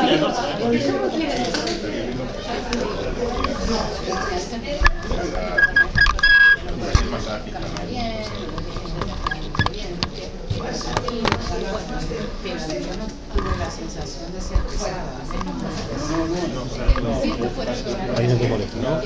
Ahí no te molesta, ¿no?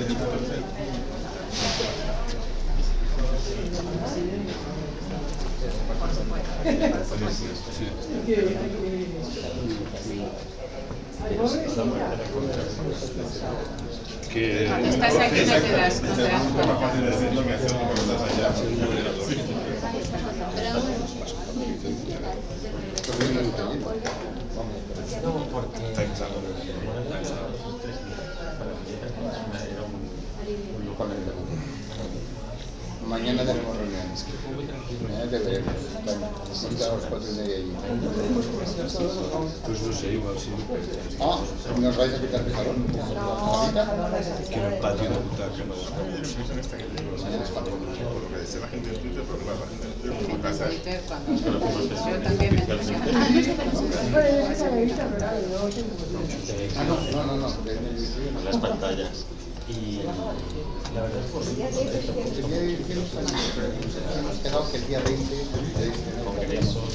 Que estás aquí, no te das Mañana tenemos reuniones. Mañana te veremos. Estamos a las 4:30 allí. Pues no sé, igual sí. Ah, ¿nos vais a quitar el salón? Que en el patio de butaca no. Por lo que dice la gente en Twitter, porque la gente en Twitter, como casa. Yo también me no. Las pantallas. Y la verdad es que hemos quedado que el día 20 congresos,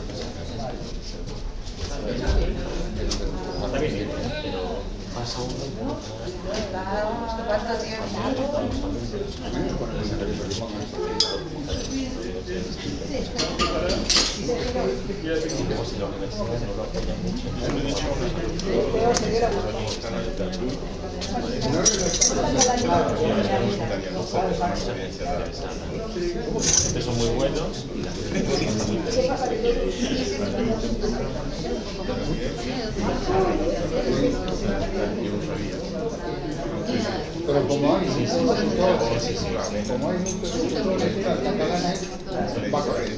está bien, pero pasa uno como si la universidad no lo apoya mucho. Son muy buenos y la pero como hay muchos catalanes, va a correr.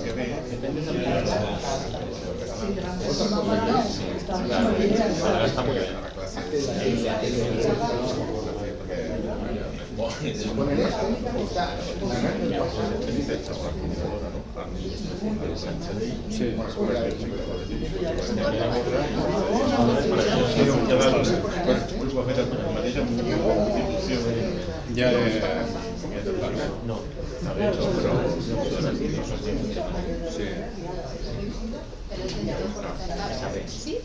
está muy bien. Poner esto, está Ya No, a ver, ¿Sí?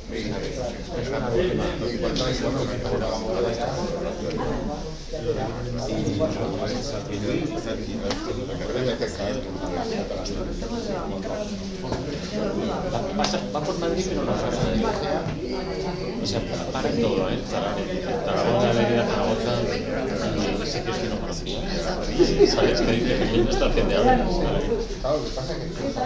Va por Madrid, pero no pasa de Madrid. O sea, para en todo, ¿eh? Tarragona, Lérida, Zaragoza, y sitios que no conocía. ¿Sabes? Que dice que no está haciendo algo. claro, lo que pasa es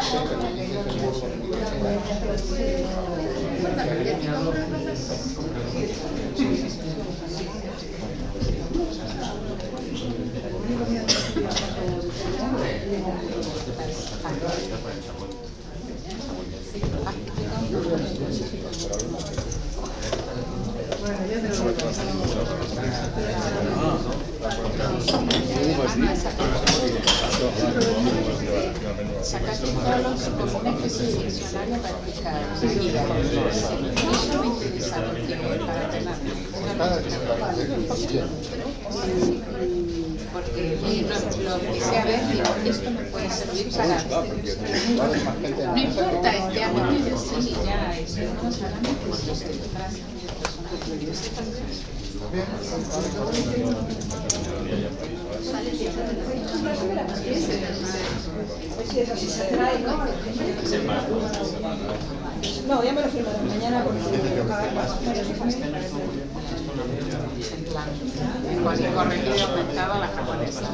Sacaste todos los componentes del diccionario para aplicar. Eso me interesa para tener. Porque lo empecé a ver y digo, esto me puede servir para. No importa, ya no quiero decir, ya estamos hablando de los que detrás de personas. No, ya me lo firmaron mañana porque Con el corregido aumentaba la japonesa.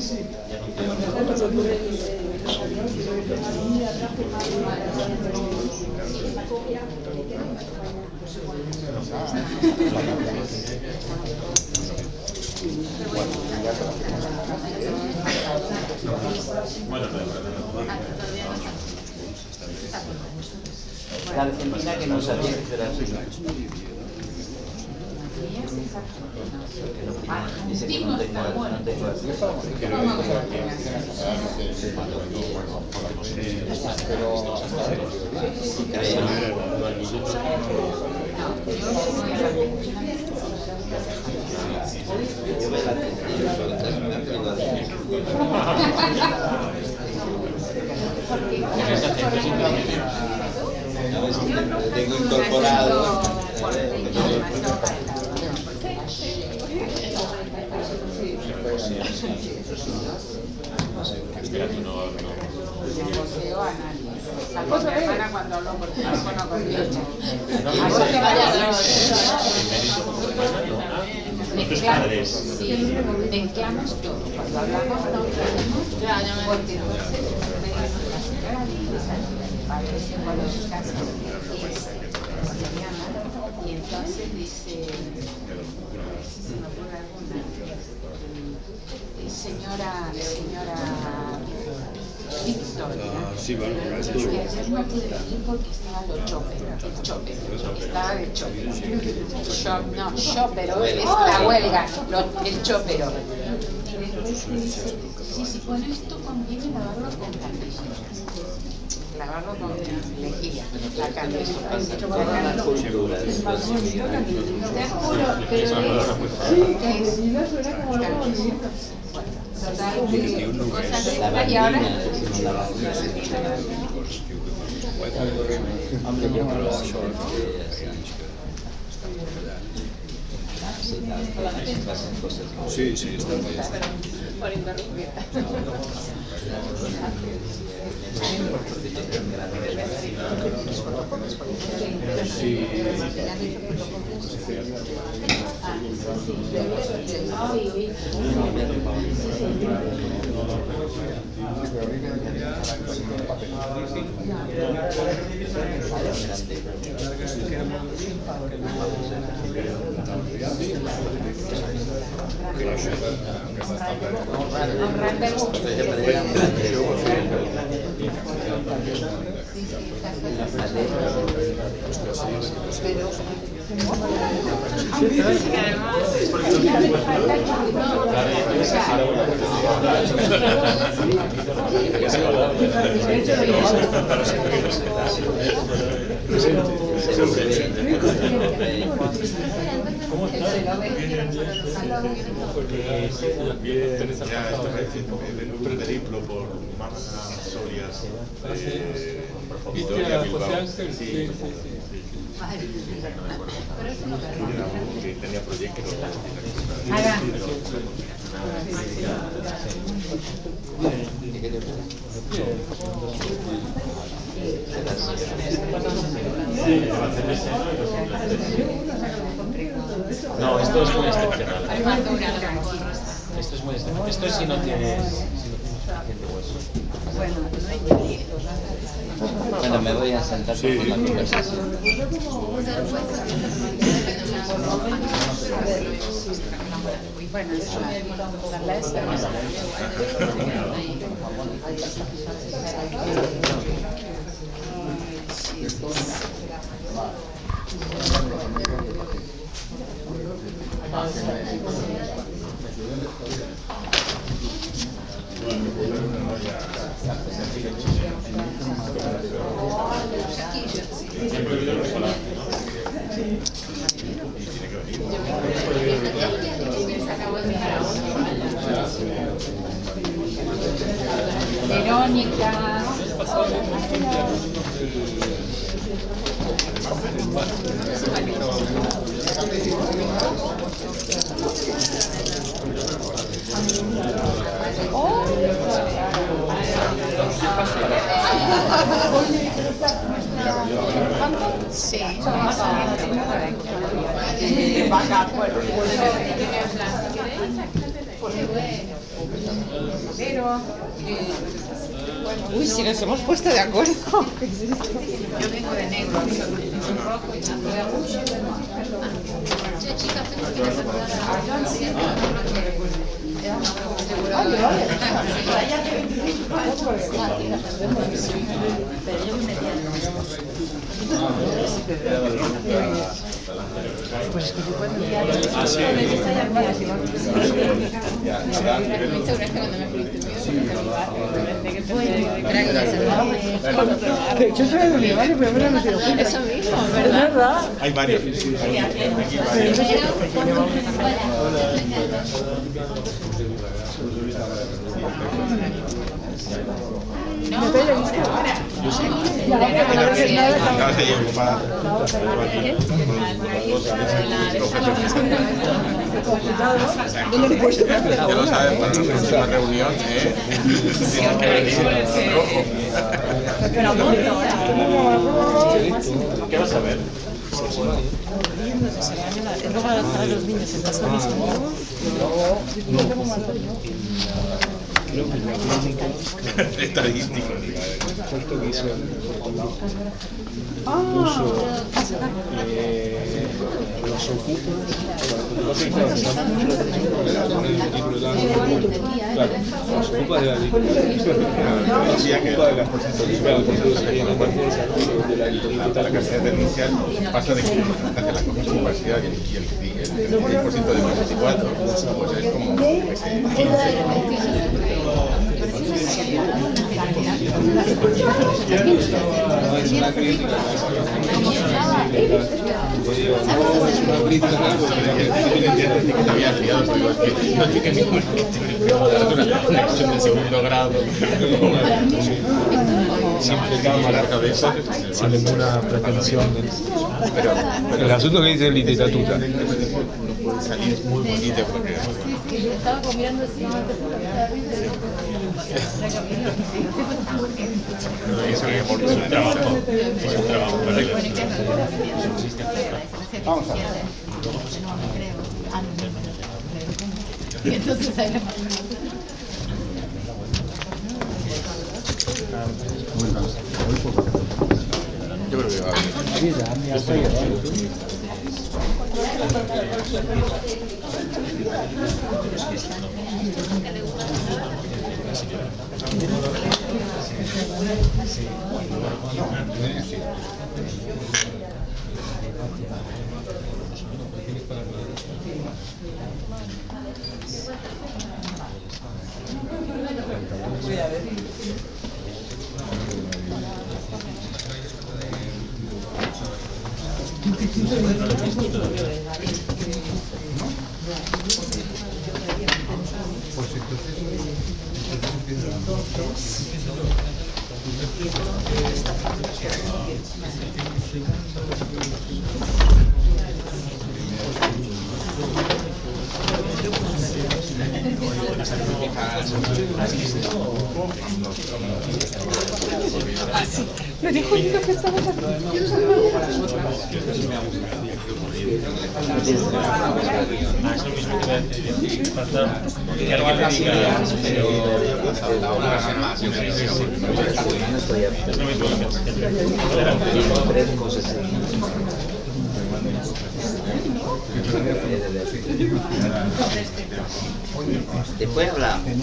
La Argentina que nos atiende de la dice que no tengo Tengo incorporado. Negoció a nadie. Salvo mi hermana cuando habló por teléfono conmigo. A vos te vaya a mezclamos todo. Cuando hablamos no hablamos. Porque entonces la señora dice, mi padre se fue a los casos y entonces dice, si se me ocurre alguna, señora Victoria, Sí, bueno, que ayer no pude venir porque estaba el chopper, estaba de chopper. No, chopero es la huelga, el chopero. Y después dice, sí, bueno, esto conviene lavarlo con canilla. Lavarlo con lejía, la canilla. Te juro, y ahora sí, está muy bien. por interrumpir. ¿Cómo estás? Ya, esto es un periplo por Málaga, Sorias, Vitoria, Bilbao. Sí. Que tenía proyectos. No, esto es muy excepcional. Esto es muy excepcional. Esto es si no tienes suficiente hueso. Bueno, me voy a sentar con la conversación. Bueno, la esta. Verónica. Sí, pero Uy, si nos hemos puesto de acuerdo. yo vengo de negro, rojo y tanto de azul. Pues es que yo cuando ya Ah, sí. Ya, Adán, de hecho, soy de Olivares, pero no me he sido cuenta. Eso mismo, ¿verdad? hay varios. Aquí varios. No, ahora. Acabas de ocupar aquí ya lo sabes para la próxima reunión, rojo. ¿Qué vas a ver? Es luego para los niños en casa mismo. Estadístico. Los ocupas, los ocupas de la la capacidad denuncial pasa de que hace las cosas con opacidad y el 10% de los 24, pues es como 15, de segundo grado. a la cabeza sin ninguna pretensión. Pero el asunto que dice literatura. no puede salir muy bonito porque Es un trabajo. Es un trabajo para ellos. Vamos a ver. Entonces ahí yo creo que va Me dijo Nino que estaba aquí. Es lo mismo que falta que alguien te diga. Es lo mismo Después hablamos. no,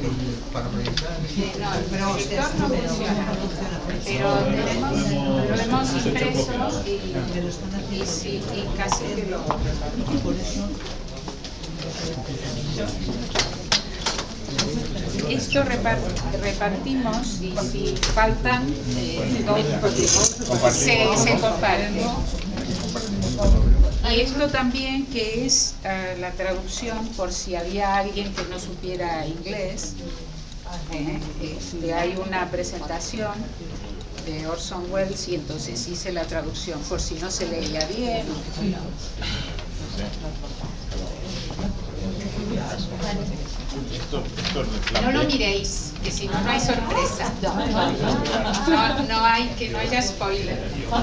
pero esto no funciona. Pero lo hemos impreso y casi que lo esto repartimos y si faltan se comparten. Y esto también que es la traducción por si había alguien que no supiera inglés. Hay una presentación de Orson Welles y entonces hice la traducción por si no se leía bien. No lo miréis, que si no, no hay sorpresa. No hay, que no haya spoiler.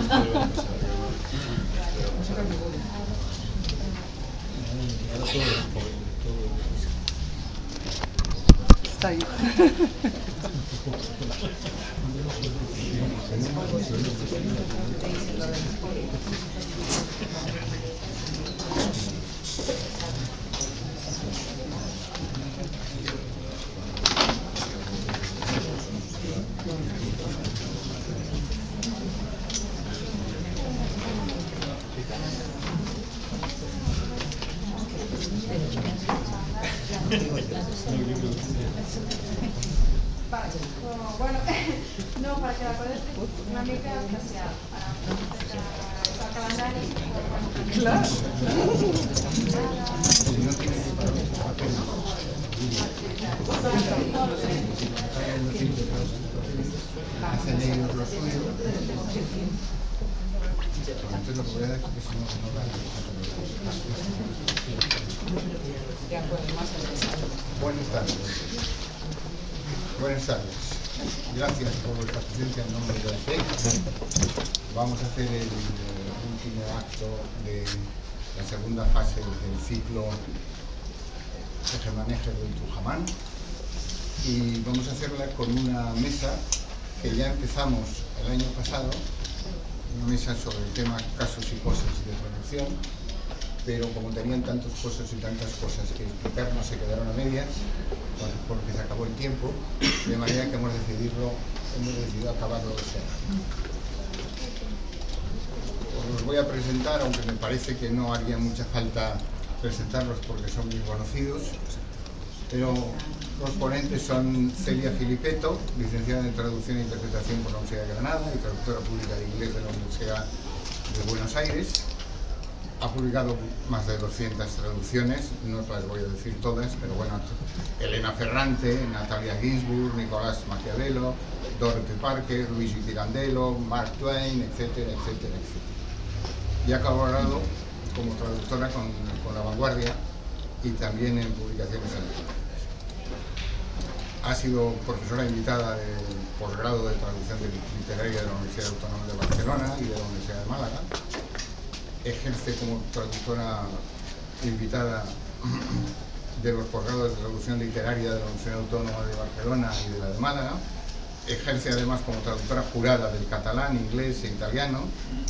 Está ahí. Vale, bueno, no, para que la acordes una mica especial, para el calendari. Clar. Hacen ellos lo suyo. Entonces lo que voy a decir es que si no da. Buenas tardes. Buenas tardes. Gracias por vuestra presencia en nombre de la FEC. Vamos a hacer el último acto de la segunda fase del ciclo Tejemaneje del Trujamán y vamos a hacerla con una mesa que ya empezamos el año pasado, una mesa sobre el tema casos y cosas de traducción, pero como tenían tantos cosas y tantas cosas que explicarnos se quedaron a medias porque se acabó el tiempo, de manera que hemos decidido acabarlo este año. Os voy a presentar, aunque me parece que no haría mucha falta presentarlos porque son muy conocidos, pero los ponentes son Celia Filippetto, licenciada en Traducción e Interpretación por la Universidad de Granada y traductora pública de inglés de la Universidad de Buenos Aires. Ha publicado más de 200 traducciones, no os las voy a decir todas, pero bueno, Elena Ferrante, Natalia Ginsburg, Nicolás Maquiavelo, Dorothy Parker, Luigi Pirandello, Mark Twain, etcétera, etcétera, etcétera. Y ha colaborado como traductora con La Vanguardia y también en publicaciones anteriores. Ha sido profesora invitada del posgrado de traducción literaria de la Universidad Autónoma de Barcelona y de la Universidad de Málaga. Ejerce como traductora invitada de los posgrados de traducción literaria de la Universidad Autónoma de Barcelona y de la de Málaga. Ejerce además como traductora jurada del catalán, inglés e italiano.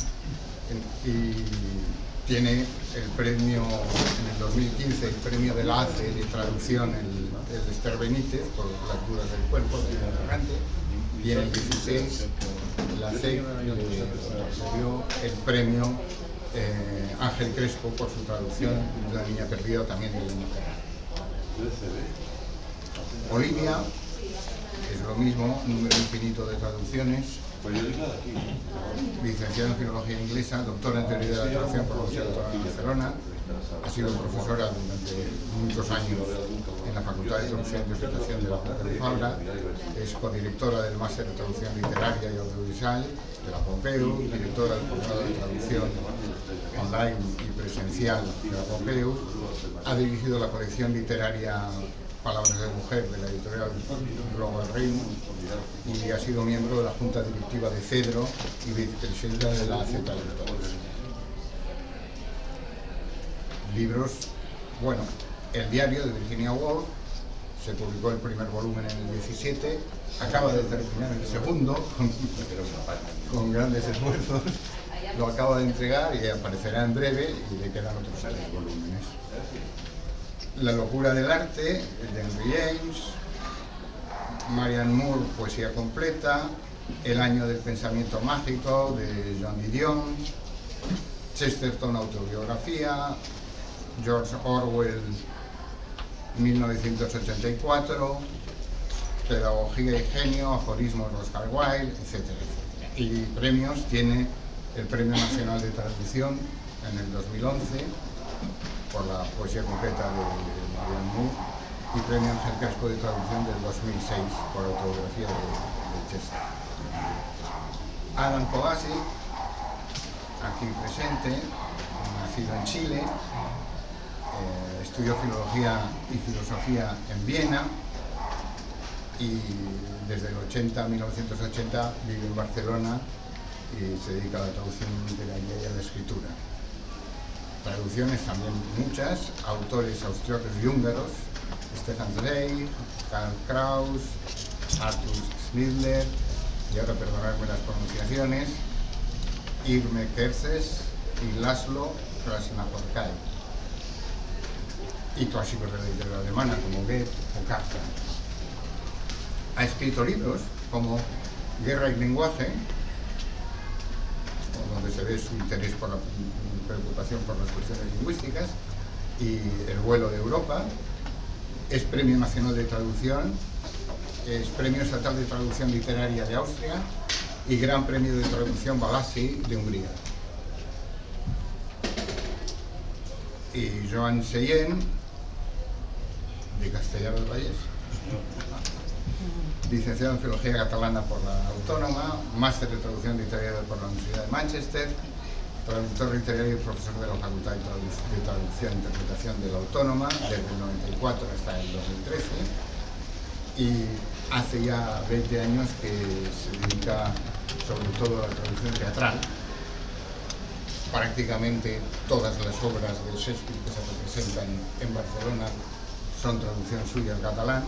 Y tiene el premio, en el 2015, el premio de la ACE de traducción, el Esther Benítez, por Las dudas del cuerpo, de Ferrante, y en el 16 la CEC le dio el premio Ángel Crespo por su traducción de Una niña perdida, también de Elena Ferrante. Olivia es lo mismo, número infinito de traducciones. Licenciada en Filología Inglesa, doctora en Teoría de la Traducción por la Universidad Autónoma de Barcelona. Ha sido profesora durante muchos años en la Facultad de Traducción y Interpretación de la Pompeu Fabra. Es codirectora del Máster de Traducción Literaria y Audiovisual de la Pompeu, directora del posgrado de Traducción Online y Presencial de la Pompeu. Ha dirigido la colección literaria Palabras de Mujer de la editorial Global Reino y ha sido miembro de la Junta Directiva de Cedro y vicepresidenta de la AZ Lectores. Libros, bueno, El diario de Virginia Woolf, se publicó el primer volumen en el 17, acaba de terminar el segundo, con grandes esfuerzos, lo acaba de entregar y aparecerá en breve y le quedan otros 3 volúmenes. La locura del arte, de Henry James, Marianne Moore, Poesía completa, El año del pensamiento mágico, de John Didion, Chesterton, Autobiografía, George Orwell, 1984, Pedagogía y genio, Aforismos de Oscar Wilde, etcétera, etcétera. Y premios, tiene el Premio Nacional de Traducción en el 2011, por la poesía completa de Marianne Moore, y Premio Ángel Crespo de Traducción del 2006 por autobiografía de Chester. Adam Kovacic, aquí presente, nacido en Chile, estudió Filología y Filosofía en Viena y desde el 1980 vive en Barcelona y se dedica a la traducción literaria y a la escritura. Traducciones también muchas, autores austriacos y húngaros, Stefan Zweig, Karl Kraus, Artur Schnitzler, y ahora perdonadme las pronunciaciones, Irme Kerses y Laszlo Krasznahorkai, y clásicos de la literatura alemana como Goethe o Kafka. Ha escrito libros como Guerra y lenguaje, donde se ve su interés por la preocupación por las cuestiones lingüísticas, y El vuelo de Europa, es Premio Nacional de Traducción, es Premio Estatal de Traducción Literaria de Austria y Gran Premio de Traducción Balassi de Hungría. Y Joan Seyent, de Castellar del Vallès, licenciado en Filología Catalana por la Autónoma, máster de Traducción Literaria por la Universidad de Manchester, traductor literario y profesor de la Facultad de Traducción e Interpretación de la Autónoma desde el 94 hasta el 2013, y hace ya 20 años que se dedica sobre todo a la traducción teatral. Prácticamente todas las obras de Shakespeare que se representan en Barcelona son traducción suya al catalán.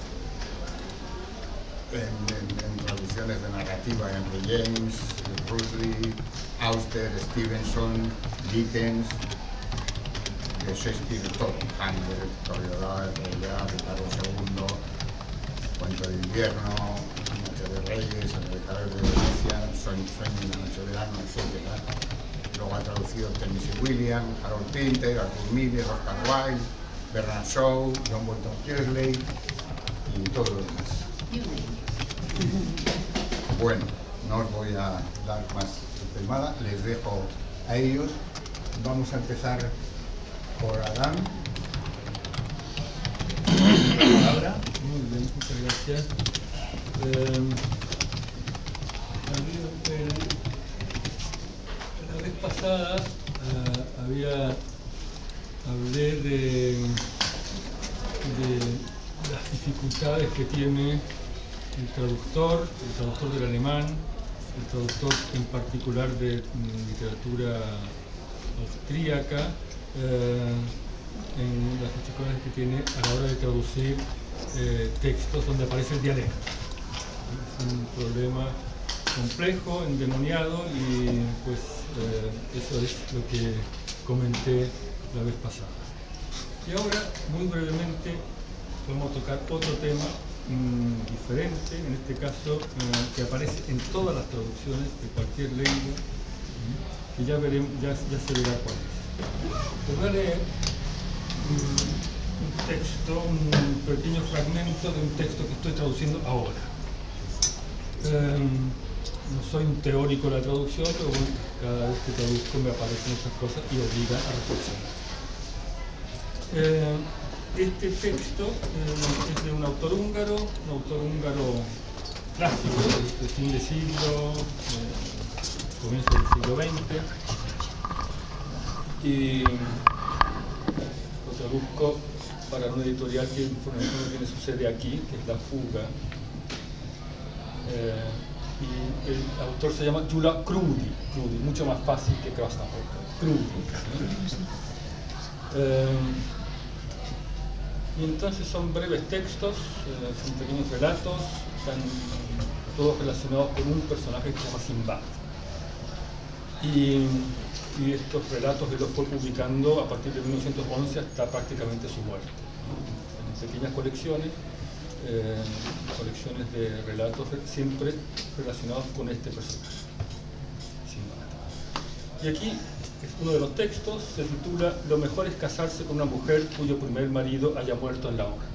En traducciones de narrativa, Henry James, Bruce Lee, Auster, Stevenson, Dickens, de Shakespeare todo, Hamlet, Coriolanus, Ricardo II, Cuento de Invierno, Noche de Reyes, El Recadero de Venecia, Sueño de una Noche de Verano, etc. Luego ha traducido Tennessee Williams, Harold Pinter, Arthur Miller, Oscar Wilde, Bernard Shaw, John Bolton Kearsley y todo lo demás. Bueno, no os voy a dar más temada, les dejo a ellos. Vamos a empezar por Adán. Muy bien, muchas gracias. La vez pasada hablé de las dificultades que tiene el traductor del alemán, el traductor en particular de literatura austríaca, en las dificultades que tiene a la hora de traducir textos donde aparece el dialecto. Es un problema complejo, endemoniado, y pues eso es lo que comenté la vez pasada. Y ahora, muy brevemente, vamos a tocar otro tema diferente, en este caso que aparece en todas las traducciones de cualquier lengua, que ya veremos, ya se verá cuál es. Les voy a leer un texto, un pequeño fragmento de un texto que estoy traduciendo ahora. No soy un teórico de la traducción, pero bueno, cada vez que traduzco me aparecen otras cosas y obliga a reflexionar. Este texto es de un autor húngaro clásico, de fin de siglo, comienzo del siglo XX, y lo traduzco para una editorial que tiene su sede aquí, que es La Fuga, y el autor se llama Gyula Krudi, mucho más fácil que Krasznahor, Krudi. Y entonces son breves textos, son pequeños relatos, están todos relacionados con un personaje que se llama Sinbad. Y estos relatos él los fue publicando a partir de 1911 hasta prácticamente su muerte, ¿no? En pequeñas colecciones de relatos siempre relacionados con este personaje, Sinbad. Y aquí es uno de los textos, se titula "Lo mejor es casarse con una mujer cuyo primer marido haya muerto en la horca".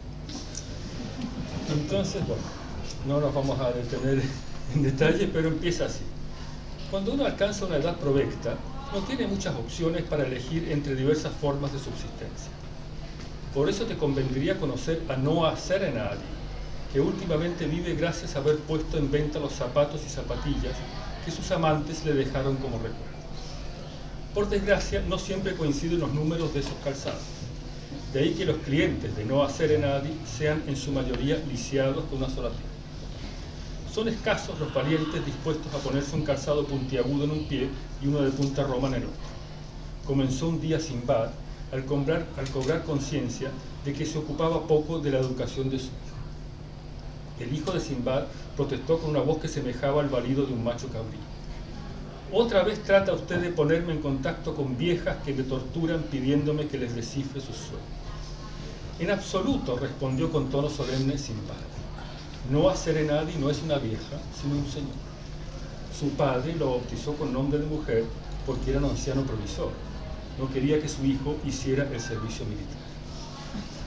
Entonces, bueno, no nos vamos a detener en detalle, pero empieza así. Cuando uno alcanza una edad provecta, no tiene muchas opciones para elegir entre diversas formas de subsistencia. Por eso te convendría conocer a Noah Serenadi, que últimamente vive gracias a haber puesto en venta los zapatos y zapatillas que sus amantes le dejaron como recuerdo. Por desgracia, no siempre coinciden los números de esos calzados. De ahí que los clientes de Noah Serenadi sean en su mayoría lisiados con una sola pierna. Son escasos los valientes dispuestos a ponerse un calzado puntiagudo en un pie y uno de punta roma en el otro. Comenzó un día Sinbad al cobrar conciencia de que se ocupaba poco de la educación de su hijo. El hijo de Sinbad protestó con una voz que semejaba al balido de un macho cabrío. Otra vez trata usted de ponerme en contacto con viejas que me torturan pidiéndome que les descifre sus sueños. En absoluto, respondió con tono solemne Sinbad. Noah Serenadi no es una vieja, sino un señor. Su padre lo bautizó con nombre de mujer porque era un anciano provisor. No quería que su hijo hiciera el servicio militar.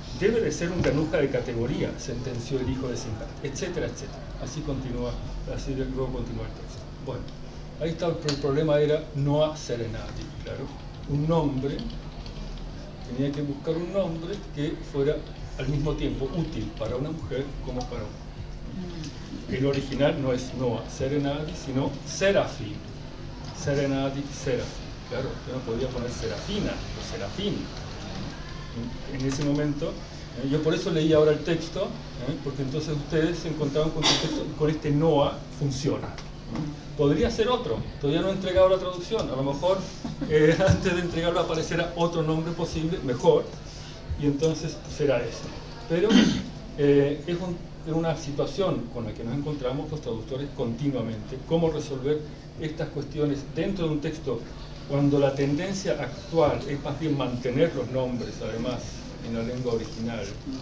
debe de ser un granuja de categoría, sentenció el hijo de Simba, etcétera, etcétera. Así luego continúa el texto. Bueno, ahí está, el problema era Noa Serenati, claro. Un nombre, tenía que buscar un nombre que fuera al mismo tiempo útil para una mujer como para un hombre. El original no es Noa Serenati, sino Serafín. Serenati, Serafín. Claro, yo no podía poner Serafina o Serafín. En ese momento, yo por eso leí ahora el texto, porque entonces ustedes se encontraban con este Noa funciona. Podría ser otro, todavía no he entregado la traducción, a lo mejor antes de entregarlo aparecerá otro nombre posible, mejor, y entonces será ese. Pero es una situación con la que nos encontramos los traductores continuamente, cómo resolver estas cuestiones dentro de un texto cuando la tendencia actual es más bien mantener los nombres, además, en la lengua original,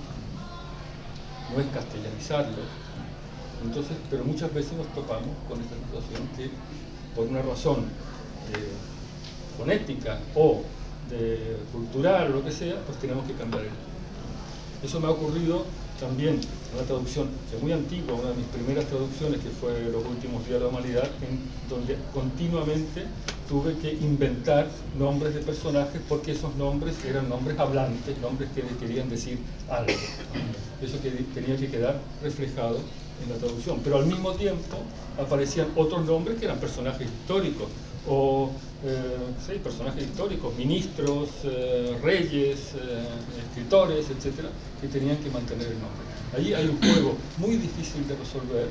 no es castellanizarlos. Entonces, pero muchas veces nos topamos con esta situación que, por una razón fonética o cultural o lo que sea, pues tenemos que cambiar el nombre. Eso me ha ocurrido también en una traducción que es muy antigua, una de mis primeras traducciones, que fue Los últimos días de la humanidad, en donde continuamente tuve que inventar nombres de personajes porque esos nombres eran nombres hablantes, nombres que querían decir algo. Eso que tenía que quedar reflejado en la traducción, pero al mismo tiempo aparecían otros nombres que eran personajes históricos o personajes históricos, ministros, reyes, escritores, etcétera, que tenían que mantener el nombre. Ahí hay un juego muy difícil de resolver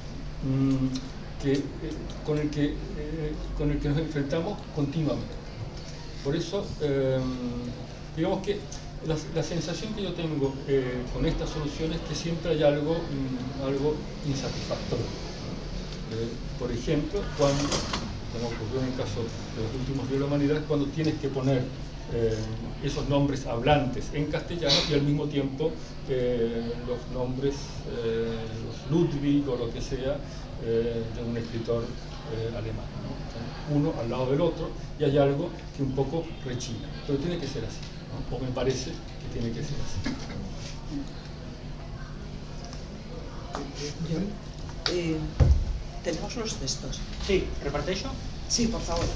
con el que nos enfrentamos continuamente. Por eso, digamos que la sensación que yo tengo con esta solución es que siempre hay algo insatisfactorio. Por ejemplo, como ocurrió en el caso de Los últimos días de la humanidad, cuando tienes que poner esos nombres hablantes en castellano y al mismo tiempo los nombres, los Ludwig o lo que sea, de un escritor alemán, ¿no? Uno al lado del otro, y hay algo que un poco rechina, pero tiene que ser así, ¿no? O me parece que tiene que ser así. Tenemos los textos. Sí, ¿reparteixo? Sí, por favor.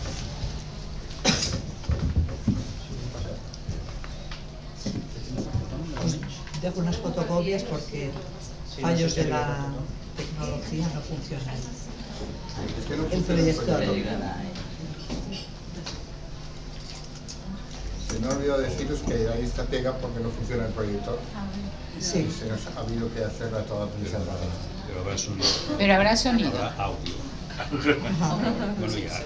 Os dejo unas fotocopias porque fallos de la tecnología no funcionan. El proyector. Se me ha olvidado deciros que ahí está pega porque no funciona el proyector. Sí. Y se nos ha habido que hacerla toda presentada. Pero habrá sonido. Pero habrá sonido. Habrá audio. Bueno, ya.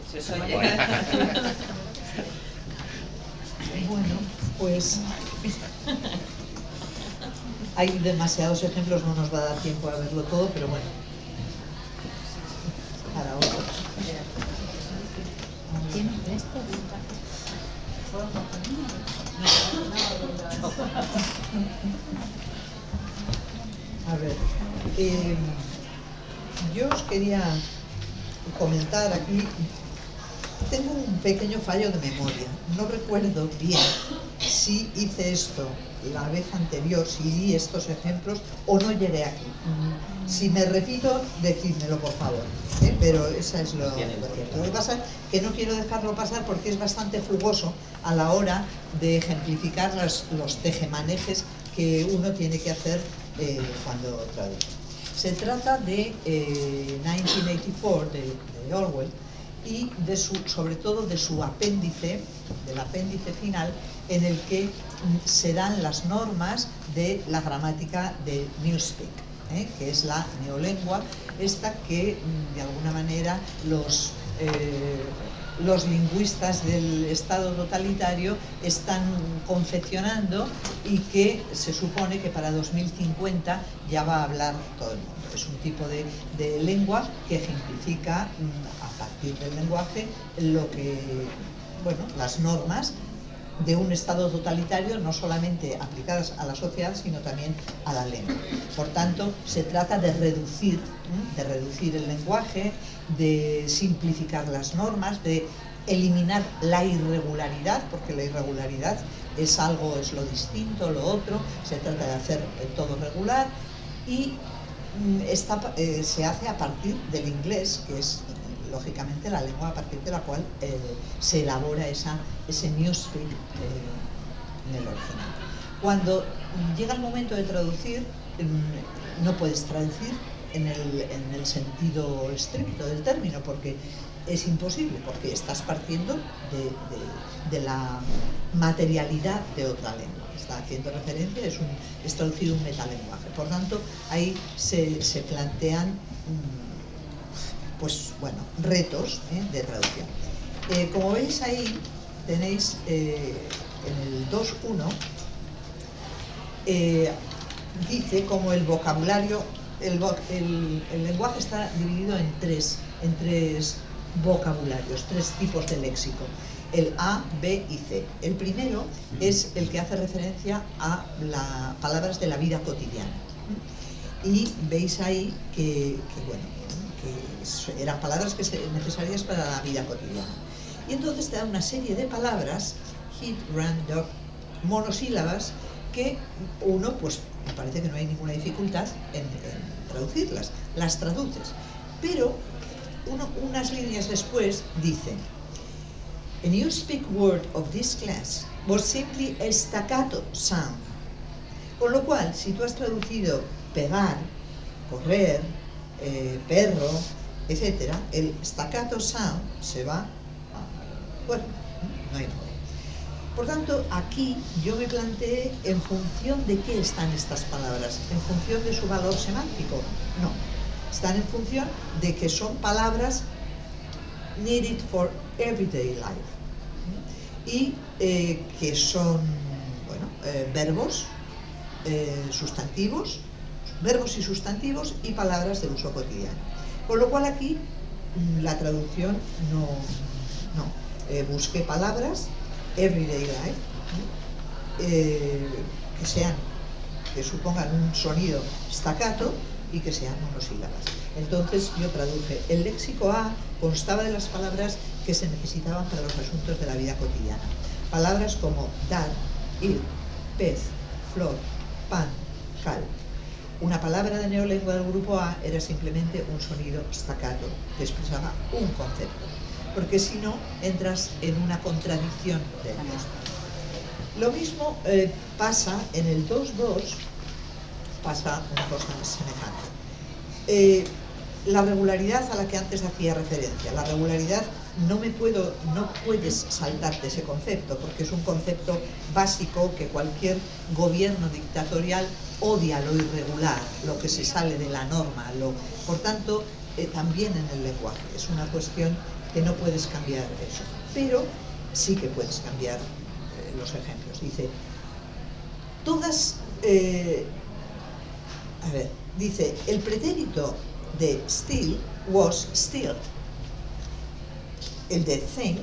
Bueno, pues hay demasiados ejemplos, no nos va a dar tiempo a verlo todo, pero bueno, para otros. A ver, yo os quería comentar aquí, tengo un pequeño fallo de memoria, no recuerdo bien si hice esto la vez anterior, si di estos ejemplos o no llegué aquí. Si me repito, decídmelo por favor, pero esa es lo cierto. Lo que pasa es que no quiero dejarlo pasar porque es bastante jugoso a la hora de ejemplificar los tejemanejes que uno tiene que hacer cuando traduce. Se trata de 1984 de Orwell y sobre todo de su apéndice, del apéndice final, en el que se dan las normas de la gramática de Newspeak, que es la neolengua, esta que de alguna manera los lingüistas del Estado totalitario están confeccionando y que se supone que para 2050 ya va a hablar todo el mundo. Es un tipo de lengua que ejemplifica a partir del lenguaje las normas de un Estado totalitario, no solamente aplicadas a la sociedad, sino también a la lengua. Por tanto, se trata de reducir el lenguaje, de simplificar las normas, de eliminar la irregularidad, porque la irregularidad es algo, es lo distinto, lo otro, se trata de hacer todo regular y se hace a partir del inglés, que es lógicamente la lengua a partir de la cual se elabora ese newspeak en el original. Cuando llega el momento de traducir, no puedes traducir en el sentido estricto del término, porque es imposible, porque estás partiendo de la materialidad de otra lengua. Está haciendo referencia, es traducir un metalenguaje. Por tanto, ahí se plantean pues bueno, retos de traducción. Como veis ahí, tenéis en el 2.1 dice como el vocabulario, el lenguaje está dividido en tres vocabularios, tres tipos de léxico, el A, B y C. El primero es el que hace referencia a las palabras de la vida cotidiana. Y veis ahí que eran palabras necesarias para la vida cotidiana. Y entonces te da una serie de palabras, hit, run, dog, monosílabas, que uno, pues me parece que no hay ninguna dificultad en traducirlas, las traduces. Pero unas líneas después dice: a newspeak word of this class was simply a staccato sound. Con lo cual, si tú has traducido pegar, correr, perro, etcétera, el staccato sound se va bueno, no hay modo. Por tanto, aquí yo me planteé en función de qué están estas palabras, en función de su valor semántico. No, están en función de que son palabras needed for everyday life y que son verbos, sustantivos, verbos y sustantivos y palabras de uso cotidiano. Con lo cual aquí la traducción busqué palabras everyday life que supongan un sonido staccato y que sean monosílabas. Entonces yo traduje. El léxico A constaba de las palabras que se necesitaban para los asuntos de la vida cotidiana. Palabras como dar, ir, pez, flor, pan, cal. Una palabra de neolengua del grupo A era simplemente un sonido staccato que expresaba un concepto, porque si no entras en una contradicción de ellos. Lo mismo pasa en el 2.2, pasa una cosa semejante. La regularidad a la que antes hacía referencia, la regularidad no puedes saltarte ese concepto, porque es un concepto básico que cualquier gobierno dictatorial odia lo irregular, lo que se sale de la norma, por tanto, también en el lenguaje. Es una cuestión que no puedes cambiar eso, pero sí que puedes cambiar los ejemplos. Dice, dice, el pretérito de still was still, el de think.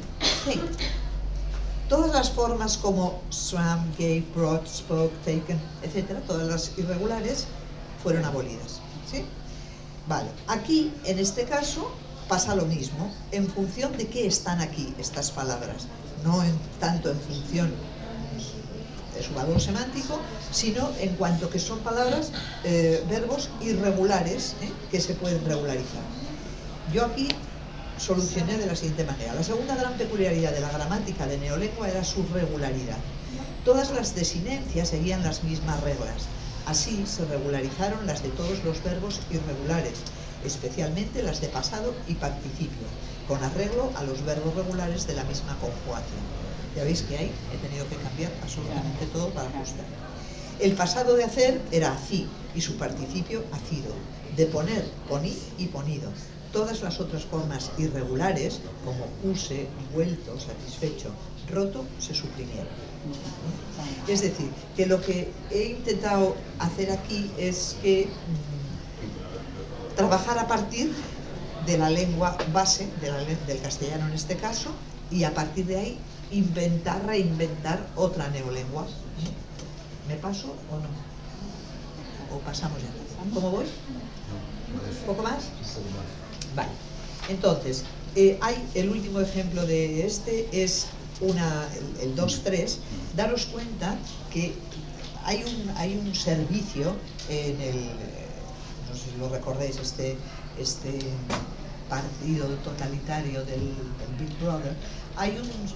Todas las formas como swam, gave, brought, spoke, taken, etc., todas las irregulares fueron abolidas, ¿sí? Vale, aquí, en este caso, pasa lo mismo, en función de qué están aquí estas palabras, no tanto en función de su valor semántico, sino en cuanto que son palabras, verbos irregulares, que se pueden regularizar. Yo aquí solucioné de la siguiente manera. La segunda gran peculiaridad de la gramática de neolengua era su regularidad. Todas las desinencias seguían las mismas reglas. Así se regularizaron las de todos los verbos irregulares, especialmente las de pasado y participio, con arreglo a los verbos regulares de la misma conjugación. Ya veis que ahí he tenido que cambiar absolutamente todo para ajustar. El pasado de hacer era hací y su participio hacido. De poner, poní y ponido. Todas las otras formas irregulares, como use, vuelto, satisfecho, roto, se suprimieron. Es decir, que lo que he intentado hacer aquí es que trabajar a partir de la lengua base, del castellano en este caso, y a partir de ahí reinventar otra neolengua. ¿Me paso o no? ¿O pasamos ya? ¿Cómo voy? ¿Un poco más? Vale. Entonces, hay el último ejemplo de este es el 2.3, daros cuenta que hay un servicio en el, no sé si lo recordáis, este partido totalitario del Big Brother, hay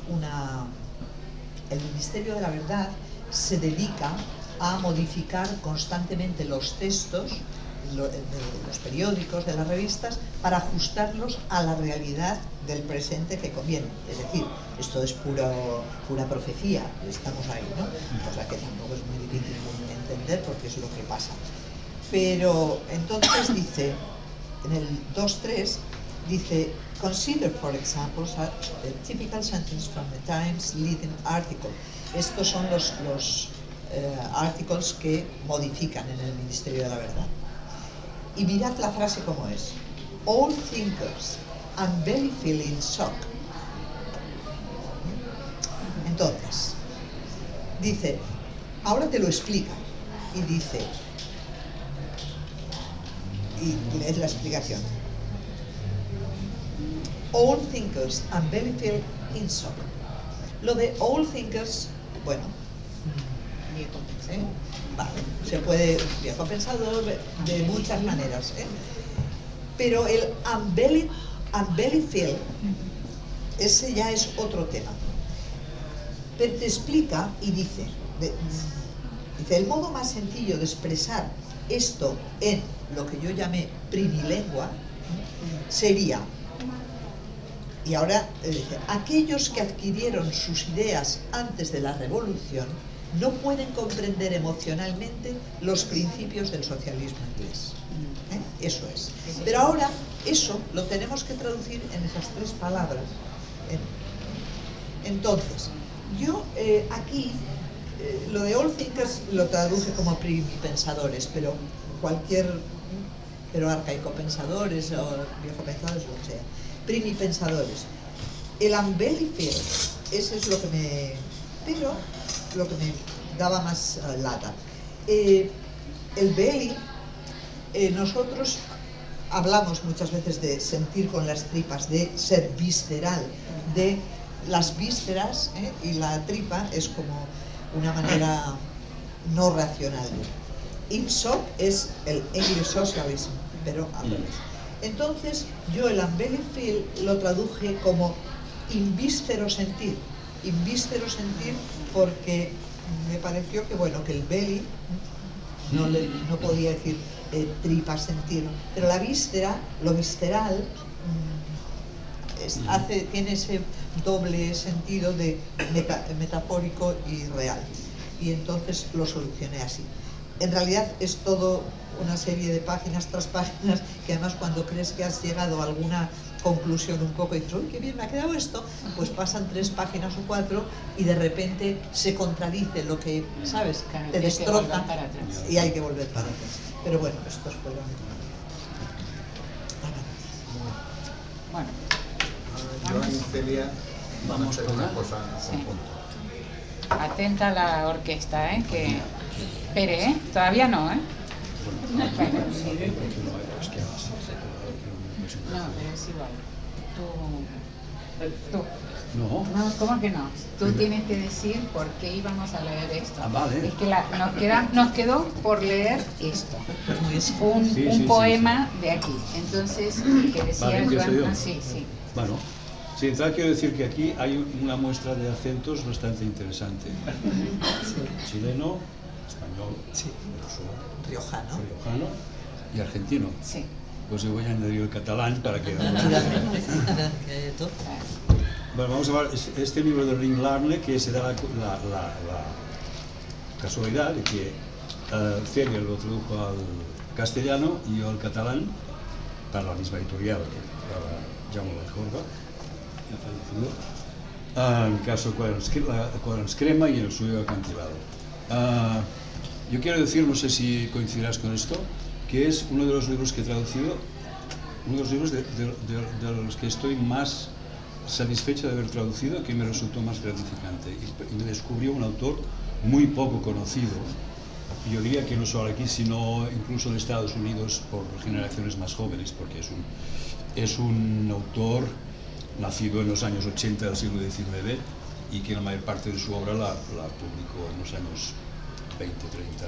el Ministerio de la Verdad se dedica a modificar constantemente los textos de los periódicos, de las revistas, para ajustarlos a la realidad del presente que conviene. Es decir, esto es pura profecía, estamos ahí, ¿no? O sea que tampoco es muy difícil de entender porque es lo que pasa. Pero entonces dice, en el 2.3, dice, consider, for example, a typical sentence from the Times leading article. Estos son los articles que modifican en el Ministerio de la Verdad. Y mirad la frase como es. All thinkers unbelly feel in shock. Entonces, dice, ahora te lo explica. Y dice, y lees la explicación. All thinkers unbelly feel in shock. Lo de all thinkers, bueno, vale, se puede, viejo pensador, de muchas maneras, pero el unbelly feel, ese ya es otro tema. Pero te explica y dice, el modo más sencillo de expresar esto en lo que yo llamé primilengua sería, y ahora dice, aquellos que adquirieron sus ideas antes de la revolución no pueden comprender emocionalmente los principios del socialismo inglés. Eso es. Pero ahora eso lo tenemos que traducir en esas tres palabras. Entonces, yo aquí lo de all thinkers lo traduje como primipensadores, pero arcaico pensadores o viejo pensadores, lo que sea. Primipensadores. El unbelly feel, ese es lo que me daba más lata. El belly, nosotros hablamos muchas veces de sentir con las tripas, de ser visceral, de las vísceras, y la tripa es como una manera no racional. In shock es el English socialism, pero al revés. Entonces yo el unbelly feel lo traduje como invíscero sentir porque me pareció que bueno, que el belly no podía decir tripa sentir, pero la víscera, lo visceral tiene ese doble sentido de metafórico y real, y entonces lo solucioné así. En realidad es todo una serie de páginas tras páginas que además cuando crees que has llegado a alguna conclusión un poco y dices, uy, qué bien me ha quedado esto, pues pasan 3 páginas o 4 y de repente se contradice lo que, ¿sabes? Claro, te destroza y hay que volver volver para atrás. Pero bueno, esto es bueno. Bueno. Joan y Celia, vamos a hacer una cosa Sí. conjunta. Atenta a la orquesta, que espere, todavía no, No, pero es igual. Tú. No. No, ¿cómo que no? Tú tienes que decir por qué íbamos a leer esto. Ah, vale. Es que nos quedó por leer esto. Un poema de aquí. Entonces, que decía Vale, Joan. sí. Bueno, sin entrar quiero decir que aquí hay una muestra de acentos bastante interesante. Chileno, español, riojano y argentino. Sí. Pues yo voy a añadir el catalán para que... Bueno, vamos a ver este libro de Ring Larne, que se da la casualidad de que Celia lo tradujo al castellano y yo al catalán para la misma editorial, para Jaume Jorba, en el caso Quaderns Crema y en el suyo Acantilado. Yo quiero decir, no sé si coincidirás con esto, que es uno de los libros que he traducido, uno de los libros de los que estoy más satisfecho de haber traducido, que me resultó más gratificante, y me descubrió un autor muy poco conocido, yo diría que no solo aquí, sino incluso en Estados Unidos por generaciones más jóvenes, porque es un autor nacido en los años 80 del siglo XIX, y que la mayor parte de su obra la publicó en los años 20, 30.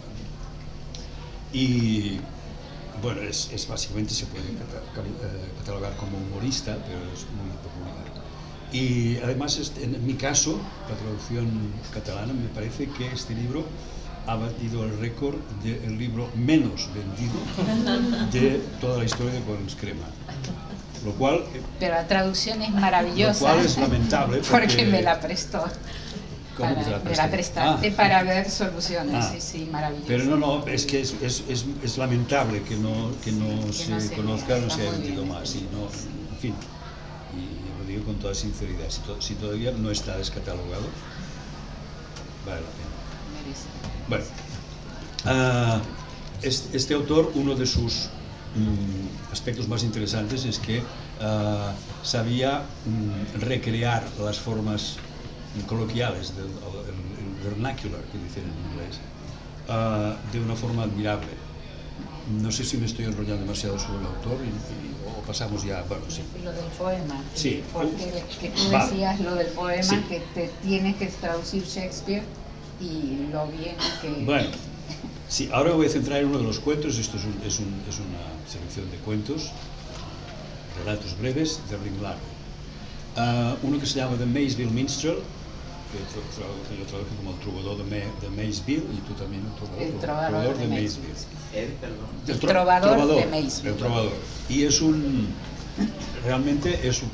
Y bueno, es básicamente se puede catalogar como humorista, pero es muy popular. Y además, en mi caso, la traducción catalana, me parece que este libro ha batido el récord del libro menos vendido de toda la historia de Quaderns Crema. Lo cual... Pero la traducción es maravillosa. Lo cual es lamentable porque me la prestó. ¿Cómo que te la Me la prestaste para ver soluciones, sí, maravilloso. Pero no, es que es lamentable que no se conozca, no se haya vendido más. Y no, en fin, y lo digo con toda sinceridad, si todavía no está descatalogado, vale la pena. Bueno, este autor, uno de sus aspectos más interesantes es que sabía recrear las formas coloquiales del vernacular, que dicen en inglés, de una forma admirable. No sé si me estoy enrollando demasiado sobre el autor o pasamos ya, bueno, sí. Lo del poema. Sí. Porque que tú decías lo del poema, sí, que te tienes que traducir Shakespeare y lo bien que... Bueno, sí, ahora me voy a centrar en uno de los cuentos. Esto es una selección de cuentos, relatos breves de Ringlar. Uno que se llama The Maysville Minstrel, que yo traduje como el trovador de Maysville, y tú también el trovador de Maysville. El trovador de Maysville. El trovador. Y realmente es un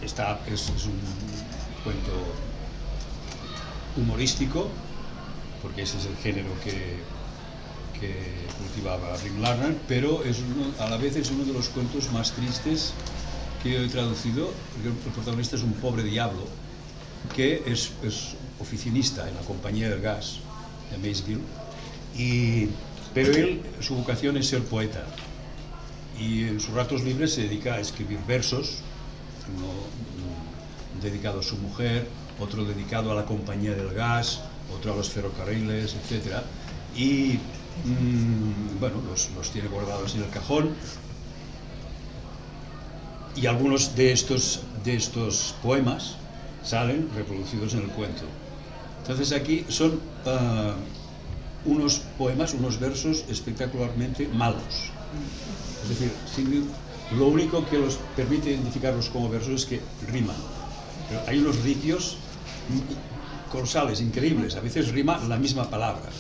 cuento humorístico, porque ese es el género que cultivaba Ringlar, pero a la vez es uno de los cuentos más tristes que yo he traducido. El protagonista es un pobre diablo que es oficinista en la compañía del gas de Maysville, pero su vocación es ser poeta, y en sus ratos libres se dedica a escribir versos, uno dedicado a su mujer, otro dedicado a la compañía del gas, otro a los ferrocarriles, etc. Y bueno, los tiene guardados en el cajón, y algunos de estos poemas salen reproducidos en el cuento. Entonces aquí son unos poemas, unos versos espectacularmente malos. Es decir, lo único que los permite identificarlos como versos es que riman. Pero hay unos ricios colosales, increíbles. A veces rima la misma palabra.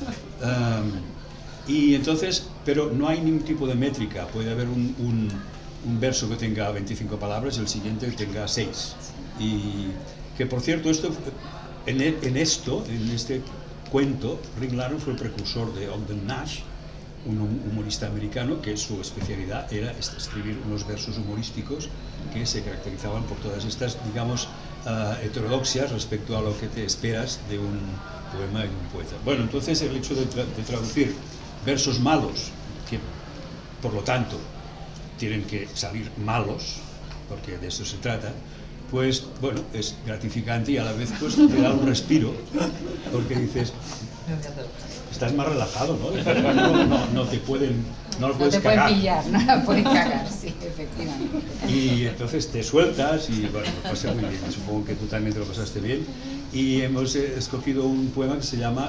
Y entonces, pero no hay ningún tipo de métrica. Puede haber un verso que tenga 25 palabras y el siguiente que tenga 6. Y que, por cierto, en este cuento, Ringlar fue el precursor de Ogden Nash, un humorista americano que su especialidad era escribir unos versos humorísticos que se caracterizaban por todas estas, digamos, heterodoxias respecto a lo que te esperas de un poema y de un poeta. Bueno, entonces el hecho de traducir versos malos, que por lo tanto tienen que salir malos, porque de eso se trata, pues bueno, es gratificante y a la vez pues te da un respiro, porque dices, estás más relajado, ¿no? No te pueden, no lo puedes cagar. No te pueden pillar, no la puedes cagar, sí, efectivamente. Y entonces te sueltas y bueno, lo pasé muy bien, supongo que tú también te lo pasaste bien. Y hemos escogido un poema que se llama